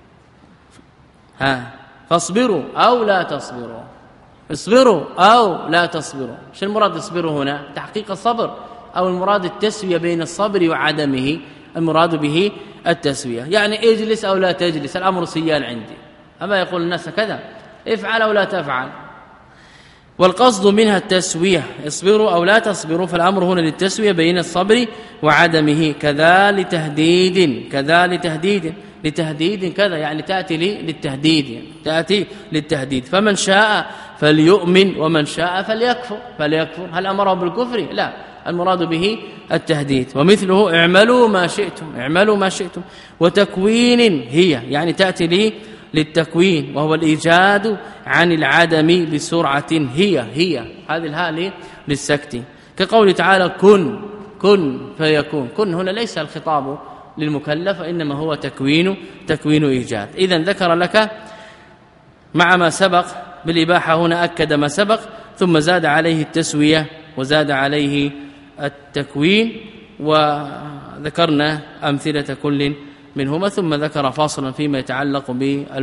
ها فاصبروا أو لا تصبروا، اصبروا أو لا تصبروا. شو المراد اصبروا هنا؟ تحقيق الصبر، أو المراد التسوية بين الصبر وعدمه؟ المراد به التسوية، يعني اجلس أو لا تجلس، الأمر سيان عندي. أما يقول الناس كذا، افعل أو لا تفعل. والقصد منها التسوية، اصبروا أو لا تصبروا، فالأمر هنا للتسوية بين الصبر وعدمه. كذا لتهديد، كذا لتهديد، لتهديد كذا يعني تأتي للتهديد، تأتي للتهديد. فمن شاء فليؤمن ومن شاء فليكفر. فليكفر هل أمره بالكفر؟ لا، المراد به التهديد. ومثله اعملوا ما شئتم، اعملوا ما شئتم. وتكوين هي يعني تأتي لي للتكوين، وهو الإيجاد عن العدم بسرعة. هي هي هذه الهاء للسكت، كقول تعالى كن كن فيكون. كن هنا ليس الخطاب للمكلف، إنما هو تكوين تكوين إيجاد. إذن ذكر لك مع ما سبق بالإباحة، هنا أكد ما سبق، ثم زاد عليه التسوية وزاد عليه التكوين، وذكرنا أمثلة كل منهما، ثم ذكر فاصلا فيما يتعلق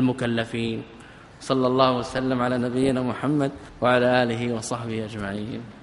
بالمكلفين. صلى الله وسلم على نبينا محمد وعلى آله وصحبه أجمعين.